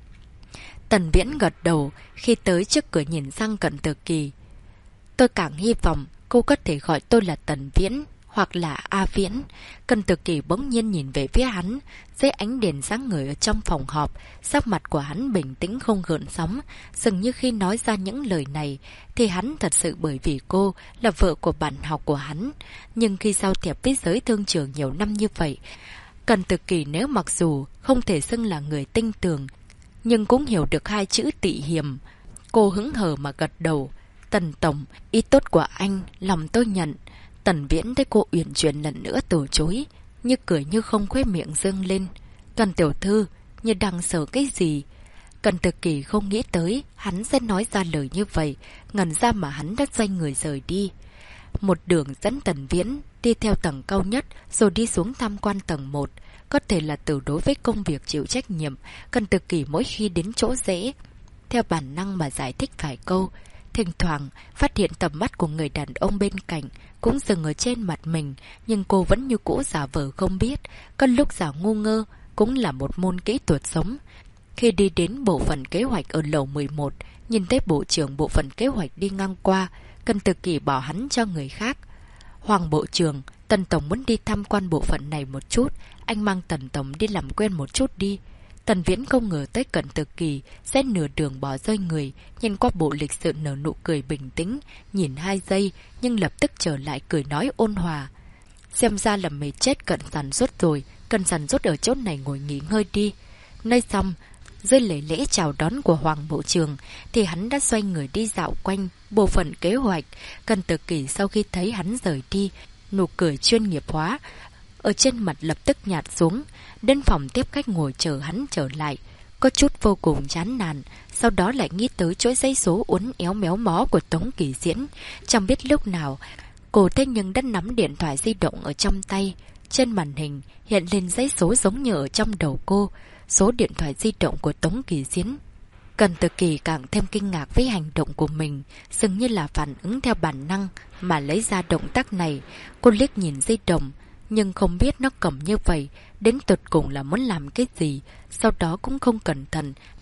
Tần Viễn gật đầu khi tới trước cửa nhìn sang Cận Tử Kỳ. Tôi càng hy vọng cô có thể gọi tôi là Tần Viễn hoặc là A Viễn. Cận Tử Kỳ bỗng nhiên nhìn về phía hắn, dưới ánh đèn sáng ngời ở trong phòng họp, sắc mặt của hắn bình tĩnh không gợn sóng. Dường như khi nói ra những lời này thì hắn thật sự bởi vì cô là vợ của bạn học của hắn. Nhưng khi giao thiệp với giới thương trường nhiều năm như vậy, Cận Tử Kỳ nếu mặc dù không thể xưng là người tinh tường, nhưng cũng hiểu được hai chữ tị hiềm. Cô hứng hờ mà gật đầu. Tần Tổng, ý tốt của anh, lòng tôi nhận. Tần Viễn thấy cô uyển chuyển lần nữa từ chối, như cười như không, khóe miệng dương lên. Cần tiểu thư, như đang sợ cái gì? Cận Tử Kỳ không nghĩ tới hắn sẽ nói ra lời như vậy, ngần ra mà hắn đã xoay người rời đi. Một đường dẫn Tần Viễn đi theo tầng cao nhất rồi đi xuống tham quan tầng 1. Có thể là từ đối với công việc chịu trách nhiệm, Cận Tử Kỳ mỗi khi đến chỗ dễ, theo bản năng mà giải thích vài câu. Thỉnh thoảng phát hiện tầm mắt của người đàn ông bên cạnh cũng dừng ở trên mặt mình, nhưng cô vẫn như cũ giả vờ không biết. Có lúc giả ngu ngơ cũng là một môn kỹ thuật sống. Khi đi đến bộ phận kế hoạch ở lầu 11, nhìn thấy bộ trưởng bộ phận kế hoạch đi ngang qua, Cận Tử Kỳ bỏ hắn cho người khác. Hoàng bộ trưởng, Tần Tổng muốn đi tham quan bộ phận này một chút, anh mang Tần Tổng đi làm quen một chút đi. Tần Viễn không ngờ tới Cận Tử Kỳ sẽ nửa đường bỏ rơi người, nhìn qua bộ lịch sự nở nụ cười bình tĩnh, nhìn 2 giây nhưng lập tức trở lại cười nói ôn hòa. Xem ra là mày chết Cận sản xuất rồi, Cận sản xuất ở chỗ này ngồi nghỉ ngơi đi. Nói xong, dưới lễ lễ chào đón của Hoàng bộ trưởng thì hắn đã xoay người đi dạo quanh bộ phận kế hoạch. Cận Tử Kỳ sau khi thấy hắn rời đi, nụ cười chuyên nghiệp hóa ở trên mặt lập tức nhạt xuống, đến phòng tiếp khách ngồi chờ hắn trở lại, có chút vô cùng chán nản. Sau đó lại nghĩ tới chuỗi giấy số uốn éo méo mó của Tống Kỳ Diễn. Chẳng biết lúc nào cô thế nhưng đã nắm điện thoại di động ở trong tay, trên màn hình hiện lên giấy số giống như ở trong đầu cô, số điện thoại di động của Tống Kỳ Diễn. Cận Tử Kỳ càng thêm kinh ngạc với hành động của mình, dường như là phản ứng theo bản năng mà lấy ra động tác này. Cô liếc nhìn di động, nhưng không biết nó cầm như vậy đến tột cùng là muốn làm cái gì. Sau đó cũng không cẩn thận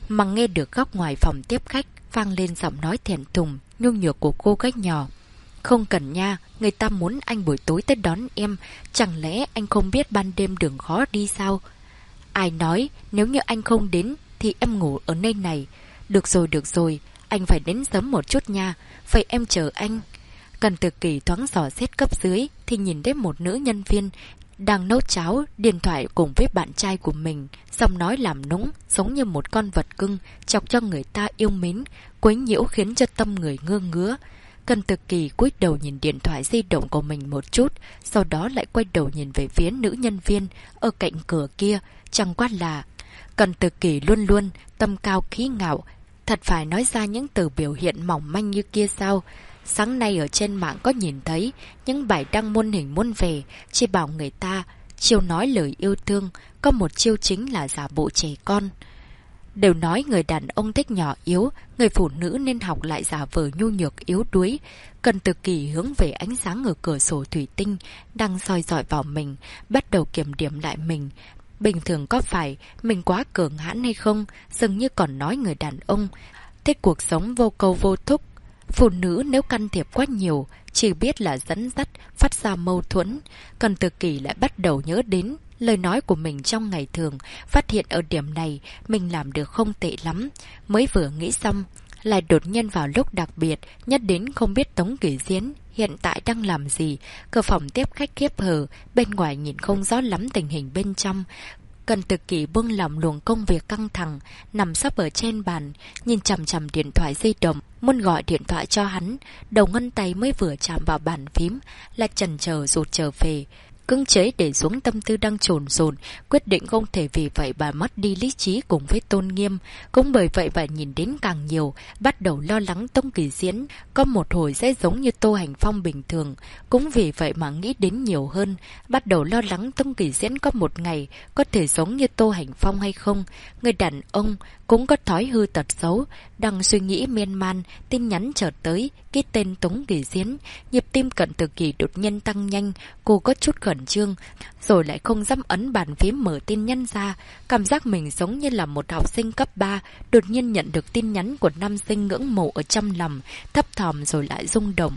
mà nghe được góc ngoài phòng tiếp khách vang lên giọng nói thẹn thùng, nhu nhược của cô gái nhỏ. Không cần nha, người ta muốn anh buổi tối tới đón em, chẳng lẽ anh không biết ban đêm đường khó đi sao? Ai nói, nếu như anh không đến thì em ngủ ở nơi này. Được rồi, anh phải đến sớm một chút nha, vậy em chờ anh. Cần Từ Kỳ thoáng dò xét cấp dưới thì nhìn thấy một nữ nhân viên đang nấu cháo, điện thoại cùng với bạn trai của mình, giọng nói làm nũng, giống như một con vật cưng, chọc cho người ta yêu mến, quấy nhiễu khiến cho tâm người ngơ ngứa. Cần Từ Kỳ cúi đầu nhìn điện thoại di động của mình một chút, sau đó lại quay đầu nhìn về phía nữ nhân viên ở cạnh cửa kia. Chẳng qua là Cần Từ Kỳ luôn luôn tâm cao khí ngạo, thật phải nói ra những từ biểu hiện mỏng manh như kia sao? Sáng nay ở trên mạng có nhìn thấy những bài đăng muôn hình muôn vẻ, chỉ bảo người ta chiêu nói lời yêu thương, có một chiêu chính là giả bộ trẻ con. Đều nói người đàn ông thích nhỏ yếu, người phụ nữ nên học lại giả vờ nhu nhược yếu đuối. Cần Từ Kỳ hướng về ánh sáng ở cửa sổ thủy tinh đang soi dọi vào mình, bắt đầu kiểm điểm lại mình. Bình thường có phải mình quá cường hãn hay không? Dường như còn nói người đàn ông thích cuộc sống vô câu vô thúc. Phụ nữ nếu can thiệp quá nhiều, chỉ biết là dẫn dắt, phát ra mâu thuẫn. Cần Từ Kỳ lại bắt đầu nhớ đến lời nói của mình trong ngày thường, phát hiện ở điểm này mình làm được không tệ lắm. Mới vừa nghĩ xong, lại đột nhiên vào lúc đặc biệt, nhất đến không biết Tống Kỳ Diễn hiện tại đang làm gì. Cửa phòng tiếp khách khép hờ, bên ngoài nhìn không rõ lắm tình hình bên trong. Cần Từ Kỳ buông lỏng luồng công việc căng thẳng, nằm sấp ở trên bàn, nhìn chằm chằm điện thoại di động, muốn gọi điện thoại cho hắn. Đầu ngón tay mới vừa chạm vào bàn phím, lại chần chờ rụt trở về. Cưỡng chế để xuống tâm tư đang trồn dồn, quyết định không thể vì vậy bà mất đi lý trí cùng với tôn nghiêm. Cũng bởi vậy bà nhìn đến càng nhiều, bắt đầu lo lắng Tống Kỳ Diễn có một hồi sẽ giống như Tô Hành Phong bình thường. Cũng vì vậy mà nghĩ đến nhiều hơn, bắt đầu lo lắng Tống Kỳ Diễn có một ngày có thể giống như Tô Hành Phong hay không. Người đàn ông cũng có thói hư tật xấu, đang suy nghĩ miên man, tin nhắn chợt tới, cái tên Tống Kỳ Diễn. Nhịp tim Cận Từ Kỳ đột nhiên tăng nhanh, cô có chút khẩn trương, rồi lại không dám ấn bàn phím mở tin nhắn ra. Cảm giác mình giống như là một học sinh cấp 3, đột nhiên nhận được tin nhắn của nam sinh ngưỡng mộ ở trong lòng, thấp thỏm rồi lại rung động.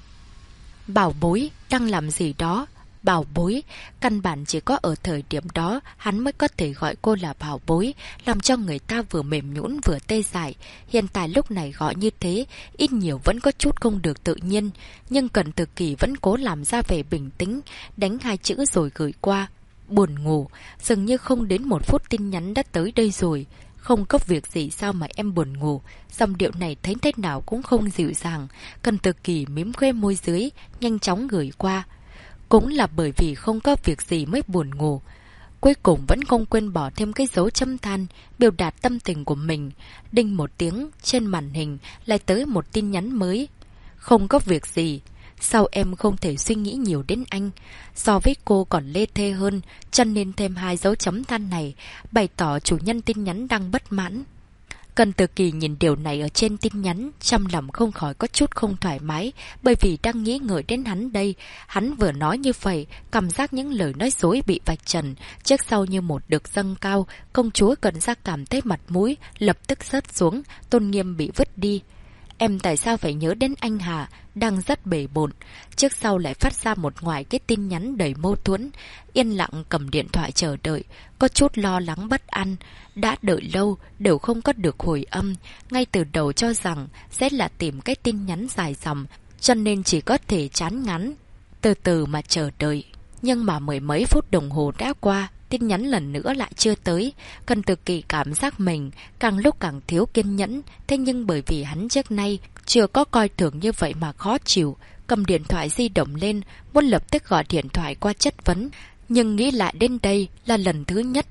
Bảo bối, đang làm gì đó? Bảo bối, căn bản chỉ có ở thời điểm đó hắn mới có thể gọi cô là bảo bối, làm cho người ta vừa mềm nhũn vừa tê dại. Hiện tại lúc này gọi như thế, ít nhiều vẫn có chút không được tự nhiên, nhưng Cận Từ Kỳ vẫn cố làm ra vẻ bình tĩnh, đánh 2 chữ rồi gửi qua. Buồn ngủ, dường như không đến 1 phút tin nhắn đã tới đây rồi. Không có việc gì sao mà em buồn ngủ? Dòng điệu này thấy thế nào cũng không dịu dàng. Cận Từ Kỳ mím khoe môi dưới, nhanh chóng gửi qua. Cũng là bởi vì không có việc gì mới buồn ngủ. Cuối cùng vẫn không quên bỏ thêm cái dấu chấm than, biểu đạt tâm tình của mình. Đinh một tiếng, trên màn hình lại tới một tin nhắn mới. Không có việc gì. Sao em không thể suy nghĩ nhiều đến anh? So với cô còn lê thê hơn, cho nên thêm 2 dấu chấm than này, bày tỏ chủ nhân tin nhắn đang bất mãn. Cận Từ Kỳ nhìn điều này ở trên tin nhắn, trong lòng không khỏi có chút không thoải mái, bởi vì đang nghĩ ngợi đến hắn đây. Hắn vừa nói như vậy, cảm giác những lời nói dối bị vạch trần, trước sau như một được dâng cao. Công chúa Cận Gia cảm thấy mặt mũi lập tức rớt xuống, tôn nghiêm bị vứt đi. Em tại sao phải nhớ đến anh hả? Đang rất bể bộn. Trước sau lại phát ra một ngoài cái tin nhắn đầy mâu thuẫn. Yên lặng cầm điện thoại chờ đợi, có chút lo lắng bất an. Đã đợi lâu, đều không có được hồi âm. Ngay từ đầu cho rằng sẽ là tìm cái tin nhắn dài dòng, cho nên chỉ có thể chán ngắn, từ từ mà chờ đợi. Nhưng mà 10 mấy phút đồng hồ đã qua, tin nhắn lần nữa lại chưa tới. Cận Từ Kỳ cảm giác mình càng lúc càng thiếu kiên nhẫn. Thế nhưng bởi vì hắn trước nay chưa có coi thường như vậy mà khó chịu, cầm điện thoại di động lên, muốn lập tức gọi điện thoại qua chất vấn. Nhưng nghĩ lại đến đây là lần thứ nhất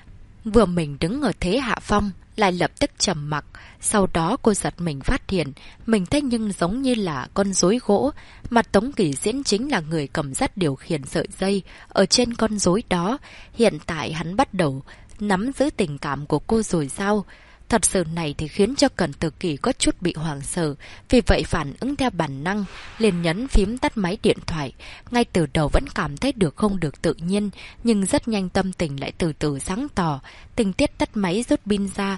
vừa mình đứng ở thế hạ phong, lại lập tức trầm mặc. Sau đó cô giật mình phát hiện mình thế nhưng giống như là con rối gỗ, mà Tống Kỳ Diễn chính là người cầm dắt điều khiển sợi dây ở trên con rối đó. Hiện tại hắn bắt đầu nắm giữ tình cảm của cô rồi sao? Thật sự này thì khiến cho Cận Từ Kỳ có chút bị hoảng sợ, vì vậy phản ứng theo bản năng, liền nhấn phím tắt máy điện thoại. Ngay từ đầu vẫn cảm thấy được không được tự nhiên, nhưng rất nhanh tâm tình lại từ từ sáng tỏ. Tình tiết tắt máy rút pin ra,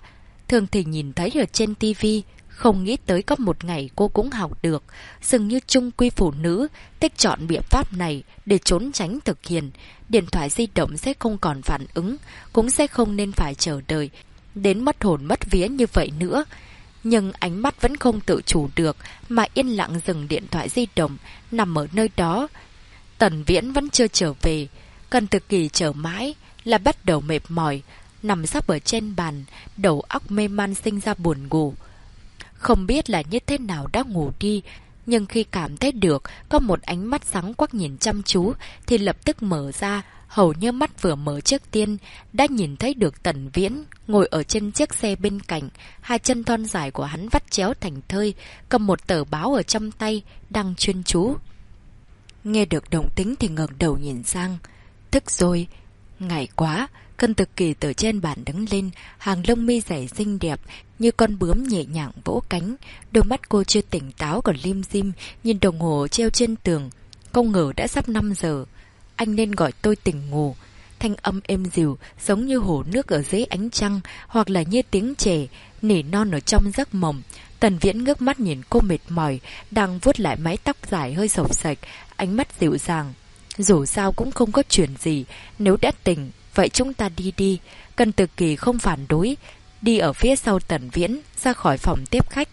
thường thì nhìn thấy ở trên tivi, không nghĩ tới có một ngày cô cũng học được. Dường như chung quy phụ nữ thích chọn biện pháp này để trốn tránh thực hiện. Điện thoại di động sẽ không còn phản ứng, cũng sẽ không nên phải chờ đợi đến mất hồn mất vía như vậy nữa. Nhưng ánh mắt vẫn không tự chủ được mà yên lặng dừng điện thoại di động, nằm ở nơi đó. Tần Viễn vẫn chưa trở về. Cần Tự Kỳ chờ mãi là bắt đầu mệt mỏi, nằm sắp ở trên bàn, đầu óc mê man sinh ra buồn ngủ. Không biết là như thế nào đã ngủ đi, nhưng khi cảm thấy được có một ánh mắt sáng quắc nhìn chăm chú thì lập tức mở ra. Hầu như mắt vừa mở trước tiên đã nhìn thấy được Tần Viễn ngồi ở trên chiếc xe bên cạnh. Hai chân thon dài của hắn vắt chéo thành thơi, cầm một tờ báo ở trong tay, đang chuyên chú. Nghe được động tĩnh thì ngẩng đầu nhìn sang. Thức rồi. Ngại quá. Cần Tự Kỳ từ trên bàn đứng lên, hàng lông mi dày xinh đẹp như con bướm nhẹ nhàng vỗ cánh. Đôi mắt cô chưa tỉnh táo còn lim dim, nhìn đồng hồ treo trên tường. Không ngờ đã sắp 5 giờ. Anh nên gọi tôi tỉnh ngủ. Thanh âm êm dịu, giống như hồ nước ở dưới ánh trăng, hoặc là như tiếng trẻ nỉ non ở trong giấc mộng. Tần Viễn ngước mắt nhìn cô mệt mỏi, đang vuốt lại mái tóc dài hơi xộc xạch, ánh mắt dịu dàng. Dù sao cũng không có chuyện gì, nếu đã tỉnh, vậy chúng ta đi đi. Cần Tự Kỳ không phản đối, đi ở phía sau Tần Viễn, ra khỏi phòng tiếp khách.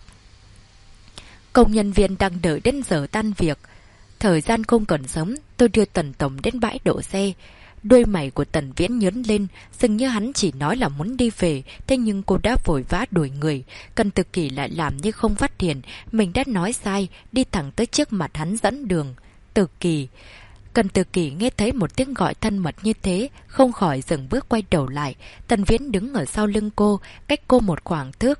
Công nhân viên đang đợi đến giờ tan việc. Thời gian không còn sớm, tôi đưa Tần Tổng đến bãi đổ xe. Đôi mày của Tần Viễn nhớn lên, dường như hắn chỉ nói là muốn đi về, thế nhưng cô đã vội vã đuổi người. Cần Tự Kỳ lại làm như không phát hiện, mình đã nói sai, đi thẳng tới trước mặt hắn dẫn đường. Tự Kỳ. Cần Tự Kỳ nghe thấy một tiếng gọi thân mật như thế, không khỏi dừng bước quay đầu lại. Tần Viễn đứng ở sau lưng cô, cách cô một khoảng thước.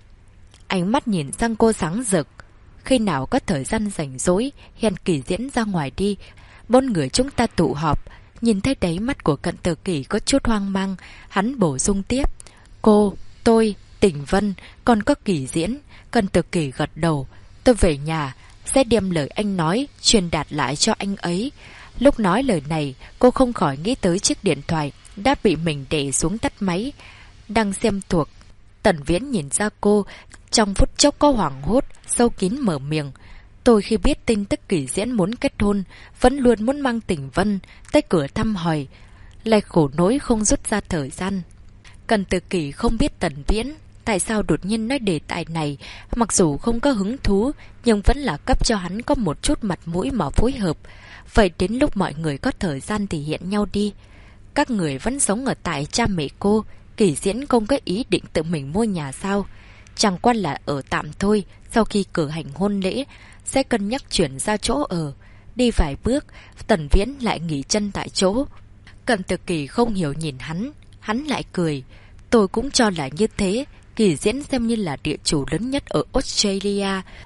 Ánh mắt nhìn sang cô sáng rực. Khi nào có thời gian rảnh rỗi, hẹn Kỳ Diễn ra ngoài đi. 4 người chúng ta tụ họp. Nhìn thấy đáy mắt của Cận Tự Kỳ có chút hoang mang, hắn bổ sung tiếp. Cô, tôi, Tỉnh Vân, còn có Kỳ Diễn. Cận Tự Kỳ gật đầu. Tôi về nhà, sẽ đem lời anh nói, truyền đạt lại cho anh ấy. Lúc nói lời này, cô không khỏi nghĩ tới chiếc điện thoại đã bị mình để xuống tắt máy. Đang xem thuộc. Tần Viễn nhìn ra cô, trong phút chốc có hoảng hốt, sâu kín mở miệng. Tôi khi biết tin tức Kỳ Diễn muốn kết hôn, vẫn luôn muốn mang Tỉnh Vân tới cửa thăm hỏi, lại khổ nỗi không rút ra thời gian. Cần Tự Kỳ không biết Tần Viễn tại sao đột nhiên nói đề tài này, mặc dù không có hứng thú, nhưng vẫn là cấp cho hắn có một chút mặt mũi mà phối hợp. Vậy đến lúc mọi người có thời gian thì hẹn nhau đi. Các người vẫn sống ở tại cha mẹ cô, Kỳ Diễn không có ý định tự mình mua nhà sao? Chẳng qua là ở tạm thôi, sau khi cử hành hôn lễ, sẽ cân nhắc chuyển ra chỗ ở. Đi vài bước, Tần Viễn lại nghỉ chân tại chỗ. Cận Tự Kỳ không hiểu nhìn hắn lại cười. Tôi cũng cho là như thế, Kỳ Diễn xem như là địa chủ lớn nhất ở Australia.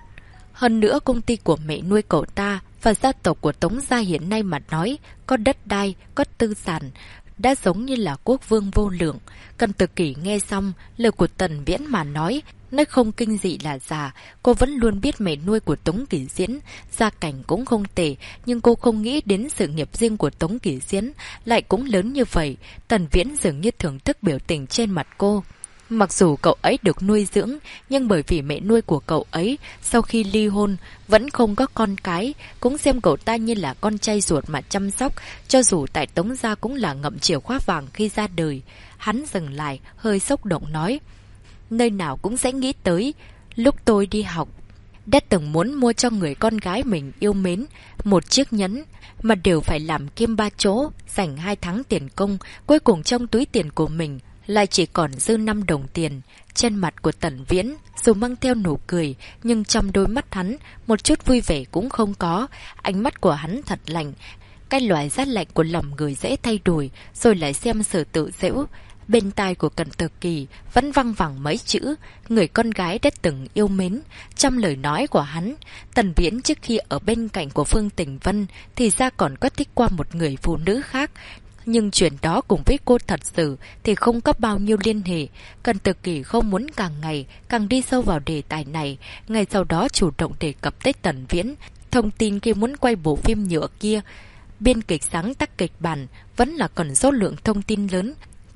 Hơn nữa công ty của mẹ nuôi cậu ta và gia tộc của Tống gia hiện nay mà nói, có đất đai, có tư sản, đã giống như là quốc vương vô lượng. Cận Tự Kỳ nghe xong lời của Tần Viễn mà nói không kinh dị là già. Cô vẫn luôn biết mẹ nuôi của Tống Kỳ Diễn gia cảnh cũng không tệ, nhưng cô không nghĩ đến sự nghiệp riêng của Tống Kỳ Diễn lại cũng lớn như vậy. Tần Viễn dường như thưởng thức biểu tình trên mặt cô. Mặc dù cậu ấy được nuôi dưỡng, nhưng bởi vì mẹ nuôi của cậu ấy sau khi ly hôn vẫn không có con cái, cũng xem cậu ta như là con trai ruột mà chăm sóc, cho dù tại Tống gia cũng là ngậm chìa khóa vàng khi ra đời. Hắn dừng lại, hơi xúc động nói. Nơi nào cũng sẽ nghĩ tới, lúc tôi đi học, đã từng muốn mua cho người con gái mình yêu mến một chiếc nhẫn, mà đều phải làm kim 3 chỗ, dành 2 tháng tiền công, cuối cùng trong túi tiền của mình lại chỉ còn dư 5 đồng tiền. Trên mặt của Tần Viễn dù mang theo nụ cười, nhưng trong đôi mắt hắn một chút vui vẻ cũng không có. Ánh mắt của hắn thật lạnh, cái loại rát lạnh của lòng người dễ thay đổi, rồi lại xem sự tự giễu. Bên tai của Cận Tự Kỳ vẫn văng vẳng mấy chữ người con gái đã từng yêu mến. Trong lời nói của hắn, Tần Viễn trước khi ở bên cạnh của Phương Tỉnh Vân thì ra còn có thích qua một người phụ nữ khác. Nhưng chuyện đó cùng với cô thật sự thì không có bao nhiêu liên hệ. Cận Tự Kỳ không muốn càng ngày càng đi sâu vào đề tài này. Ngày sau đó chủ động đề cập tới Tần Viễn thông tin khi muốn quay bộ phim nhựa kia. Biên kịch sáng tác kịch bản vẫn là còn số lượng thông tin lớn.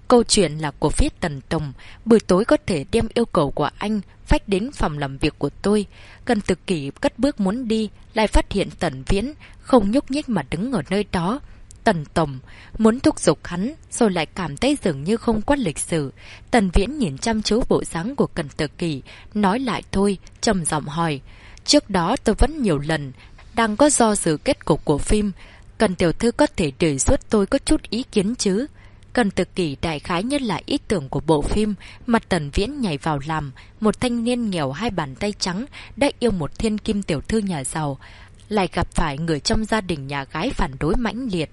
câu chuyện là của phía Tần Tùng, buổi tối có thể đem yêu cầu của anh phách đến phòng làm việc của tôi. Cần Tử Kỳ cất bước muốn đi, lại phát hiện Tần Viễn không nhúc nhích mà đứng ở nơi đó. Tần Tùng muốn thúc giục hắn, rồi lại cảm thấy dường như không quá lịch sự. Tần Viễn nhìn chăm chú bộ dáng của Cần Tử Kỳ, nói lại thôi, trầm giọng hỏi. Trước đó tôi vẫn nhiều lần đang có do dự kết cục của phim. Cần tiểu thư có thể đề xuất tôi có chút ý kiến chứ? Cần Tử Kỳ đại khái nhất là ý tưởng của bộ phim, mặt Tần Viễn nhảy vào làm. Một thanh niên nghèo hai bàn tay trắng đã yêu một thiên kim tiểu thư nhà giàu, lại gặp phải người trong gia đình nhà gái phản đối mãnh liệt.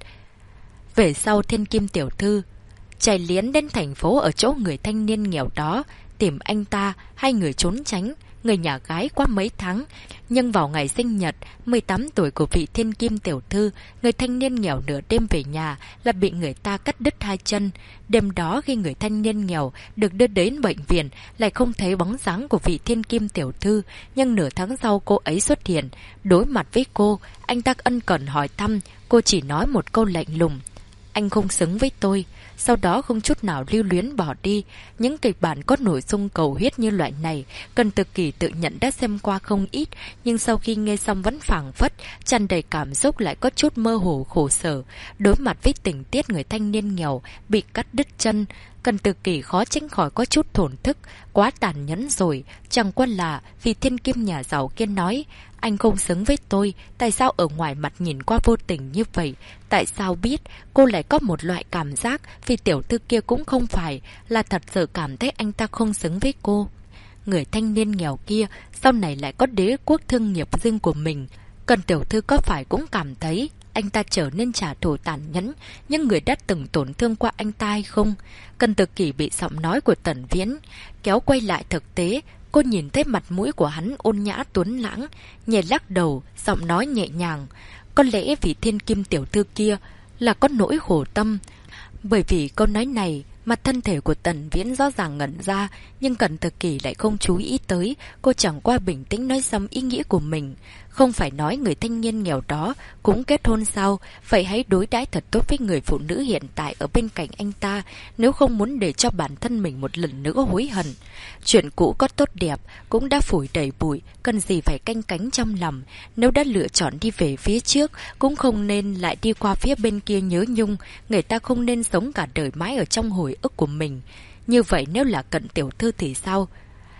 Về sau thiên kim tiểu thư chạy liến đến thành phố ở chỗ người thanh niên nghèo đó, tìm anh ta, hai người trốn tránh. Người nhà gái qua mấy tháng, nhưng vào ngày sinh nhật 18 tuổi của vị thiên kim tiểu thư, người thanh niên nghèo nửa đêm về nhà là bị người ta cắt đứt hai chân. Đêm đó khi người thanh niên nghèo được đưa đến bệnh viện, lại không thấy bóng dáng của vị thiên kim tiểu thư, nhưng nửa tháng sau cô ấy xuất hiện. Đối mặt với cô, anh ta ân cần hỏi thăm, cô chỉ nói một câu lạnh lùng: anh không xứng với tôi. Sau đó không chút nào lưu luyến bỏ đi. Những kịch bản có nội dung cầu huyết như loại này, Cần Tử Kỳ tự nhận đã xem qua không ít, nhưng sau khi nghe xong vẫn phảng phất, tràn đầy cảm xúc, lại có chút mơ hồ khổ sở. Đối mặt với tình tiết người thanh niên nghèo bị cắt đứt chân, Cần Tử Kỳ khó tránh khỏi có chút thổn thức. Quá tàn nhẫn rồi. Chẳng qua là vì thiên kim nhà giàu kia nói anh không xứng với tôi, tại sao ở ngoài mặt nhìn qua vô tình như vậy? Tại sao biết? Cô lại có một loại cảm giác vì tiểu thư kia cũng không phải là thật sự cảm thấy anh ta không xứng với cô. Người thanh niên nghèo kia sau này lại có đế quốc thương nghiệp riêng của mình. Cần tiểu thư có phải cũng cảm thấy anh ta trở nên trả thù tàn nhẫn, nhưng người đã từng tổn thương qua anh ta hay không? Cần Tử Kỳ bị giọng nói của Tần Viễn kéo quay lại thực tế. Cô nhìn thấy mặt mũi của hắn ôn nhã tuấn lãng, nhẹ lắc đầu, giọng nói nhẹ nhàng. Có lẽ vì thiên kim tiểu thư kia là có nỗi khổ tâm. Bởi vì câu nói này, mặt thân thể của Tần Viễn rõ ràng ngẩn ra, nhưng Cần Tử Kỳ lại không chú ý tới. Cô chẳng qua bình tĩnh nói xong ý nghĩa của mình. Không phải nói người thanh niên nghèo đó cũng kết hôn sao? Vậy hãy đối đãi thật tốt với người phụ nữ hiện tại ở bên cạnh anh ta, nếu không muốn để cho bản thân mình một lần nữa hối hận. Chuyện cũ có tốt đẹp cũng đã phủi đầy bụi, cần gì phải canh cánh trong lòng. Nếu đã lựa chọn đi về phía trước, cũng không nên lại đi qua phía bên kia nhớ nhung. Người ta không nên sống cả đời mãi ở trong hồi ức của mình. Như vậy nếu là Cận tiểu thư thì sao?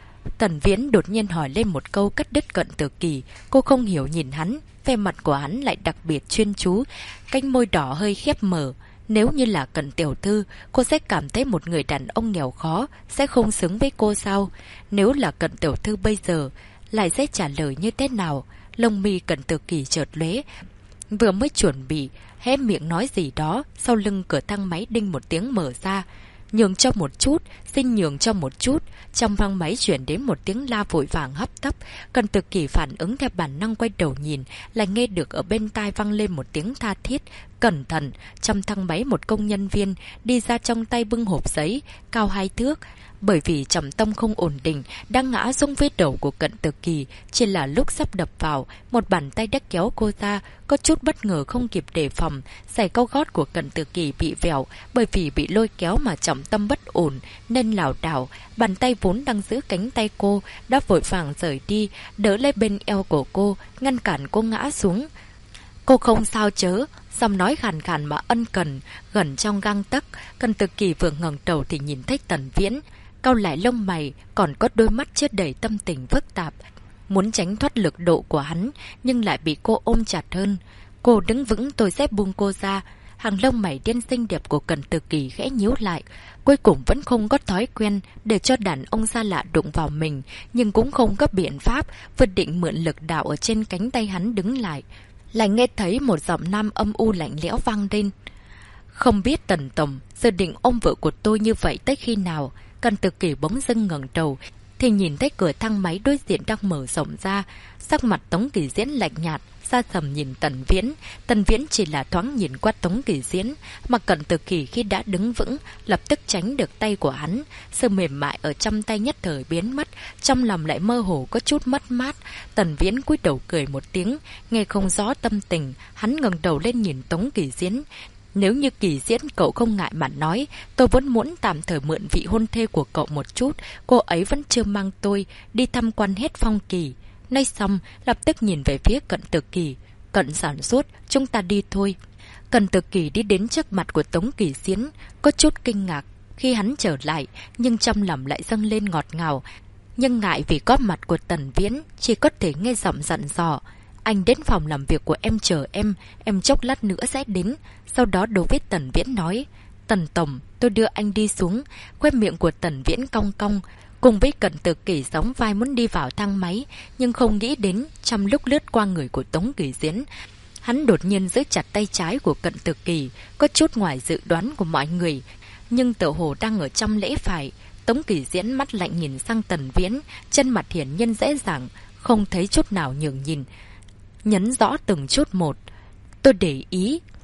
Tần Viễn đột nhiên hỏi lên một câu cắt đứt Cận Tử Kỳ. Cô không hiểu nhìn hắn, vẻ mặt của hắn lại đặc biệt chuyên chú, cánh môi đỏ hơi khép mở. Nếu như là Cận tiểu thư, cô sẽ cảm thấy một người đàn ông nghèo khó sẽ không xứng với cô sao? Nếu là Cận tiểu thư bây giờ, lại sẽ trả lời như thế nào? Lông mi Cận Tử Kỳ chợt lóe, vừa mới chuẩn bị hé miệng nói gì đó, sau lưng cửa thang máy đinh một tiếng mở ra. Nhường cho một chút, xin nhường cho một chút. Trong thang máy chuyển đến một tiếng la vội vàng hấp tấp. Cần Tử Kỳ phản ứng theo bản năng quay đầu nhìn, lại nghe được ở bên tai vang lên một tiếng tha thiết. Cẩn thận. Trong thang máy một công nhân viên đi ra, trong tay bưng hộp giấy cao 2 thước. Bởi vì trọng tâm không ổn định, đang ngã xuống với đầu của Cận Tử Kỳ. Chỉ là lúc sắp đập vào, một bàn tay đã kéo cô ra. Có chút bất ngờ không kịp đề phòng, giày cao gót của Cận Tử Kỳ bị vẹo, bởi vì bị lôi kéo mà trọng tâm bất ổn nên lảo đảo. Bàn tay vốn đang giữ cánh tay cô đã vội vàng rời đi, đỡ lấy bên eo của cô, ngăn cản cô ngã xuống. Cô không sao chớ? Giọng nói khàn khàn mà ân cần, gần trong gang tấc. Cận Tử Kỳ vừa ngẩng đầu thì nhìn thấy Tần Viễn, cau lại lông mày, còn có đôi mắt chứa đầy tâm tình phức tạp. Muốn tránh thoát lực độ của hắn, nhưng lại bị cô ôm chặt hơn. Cô đứng vững, tôi sẽ buông cô ra. Hàng lông mày đen xinh đẹp của Cận Tử Kỳ khẽ nhíu lại. Cuối cùng vẫn không có thói quen để cho đàn ông xa lạ đụng vào mình, nhưng cũng không có biện pháp, vừa định mượn lực đạo ở trên cánh tay hắn đứng lại, lại nghe thấy một giọng nam âm u lạnh lẽo vang lên. Không biết Tần Tổng dự định ôm vợ của tôi như vậy tới khi nào? Cận Tử Kỳ bỗng dưng ngẩng đầu thì nhìn thấy cửa thang máy đối diện đang mở rộng ra. Sắc mặt Tống Kỳ Diễn lạnh nhạt, xa sầm nhìn Tần Viễn. Tần Viễn chỉ là thoáng nhìn qua Tống Kỳ Diễn, mà Cận Tử Kỳ khi đã đứng vững, lập tức tránh được tay của hắn. Sự mềm mại ở trong tay nhất thời biến mất, trong lòng lại mơ hồ có chút mất mát. Tần Viễn cúi đầu cười một tiếng, nghe không rõ tâm tình, hắn ngẩng đầu lên nhìn Tống Kỳ Diễn. Nếu như Kỳ Diễn cậu không ngại mà nói, tôi vẫn muốn tạm thời mượn vị hôn thê của cậu một chút, cô ấy vẫn chưa mang tôi đi tham quan hết phong kỳ. Nói xong, lập tức nhìn về phía Cận Tử Kỳ. Cận Sản Sốt, chúng ta đi thôi. Cận Tử Kỳ đi đến trước mặt của Tống Kỳ Diễn, có chút kinh ngạc khi hắn trở lại, nhưng trong lòng lại dâng lên ngọt ngào. Nhưng ngại vì có mặt của Tần Viễn, chỉ có thể nghe giọng dặn dò. Anh đến phòng làm việc của em chờ em chốc lát nữa sẽ đến. Sau đó đối với Tần Viễn nói, Tần Tổng, tôi đưa anh đi xuống. Khóe miệng của Tần Viễn cong cong, cùng với Cận Tử Kỳ sóng vai muốn đi vào thang máy, nhưng không nghĩ đến trong lúc lướt qua người của Tống Kỳ Diễn, hắn đột nhiên giữ chặt tay trái của Cận Tử Kỳ, có chút ngoài dự đoán của mọi người, nhưng tựa hồ đang ở trong lễ phải. Tống Kỳ Diễn mắt lạnh nhìn sang Tần Viễn, chân mặt hiển nhiên dễ dàng, không thấy chút nào nhường nhìn. Nhấn rõ từng chút một. Tôi để ý,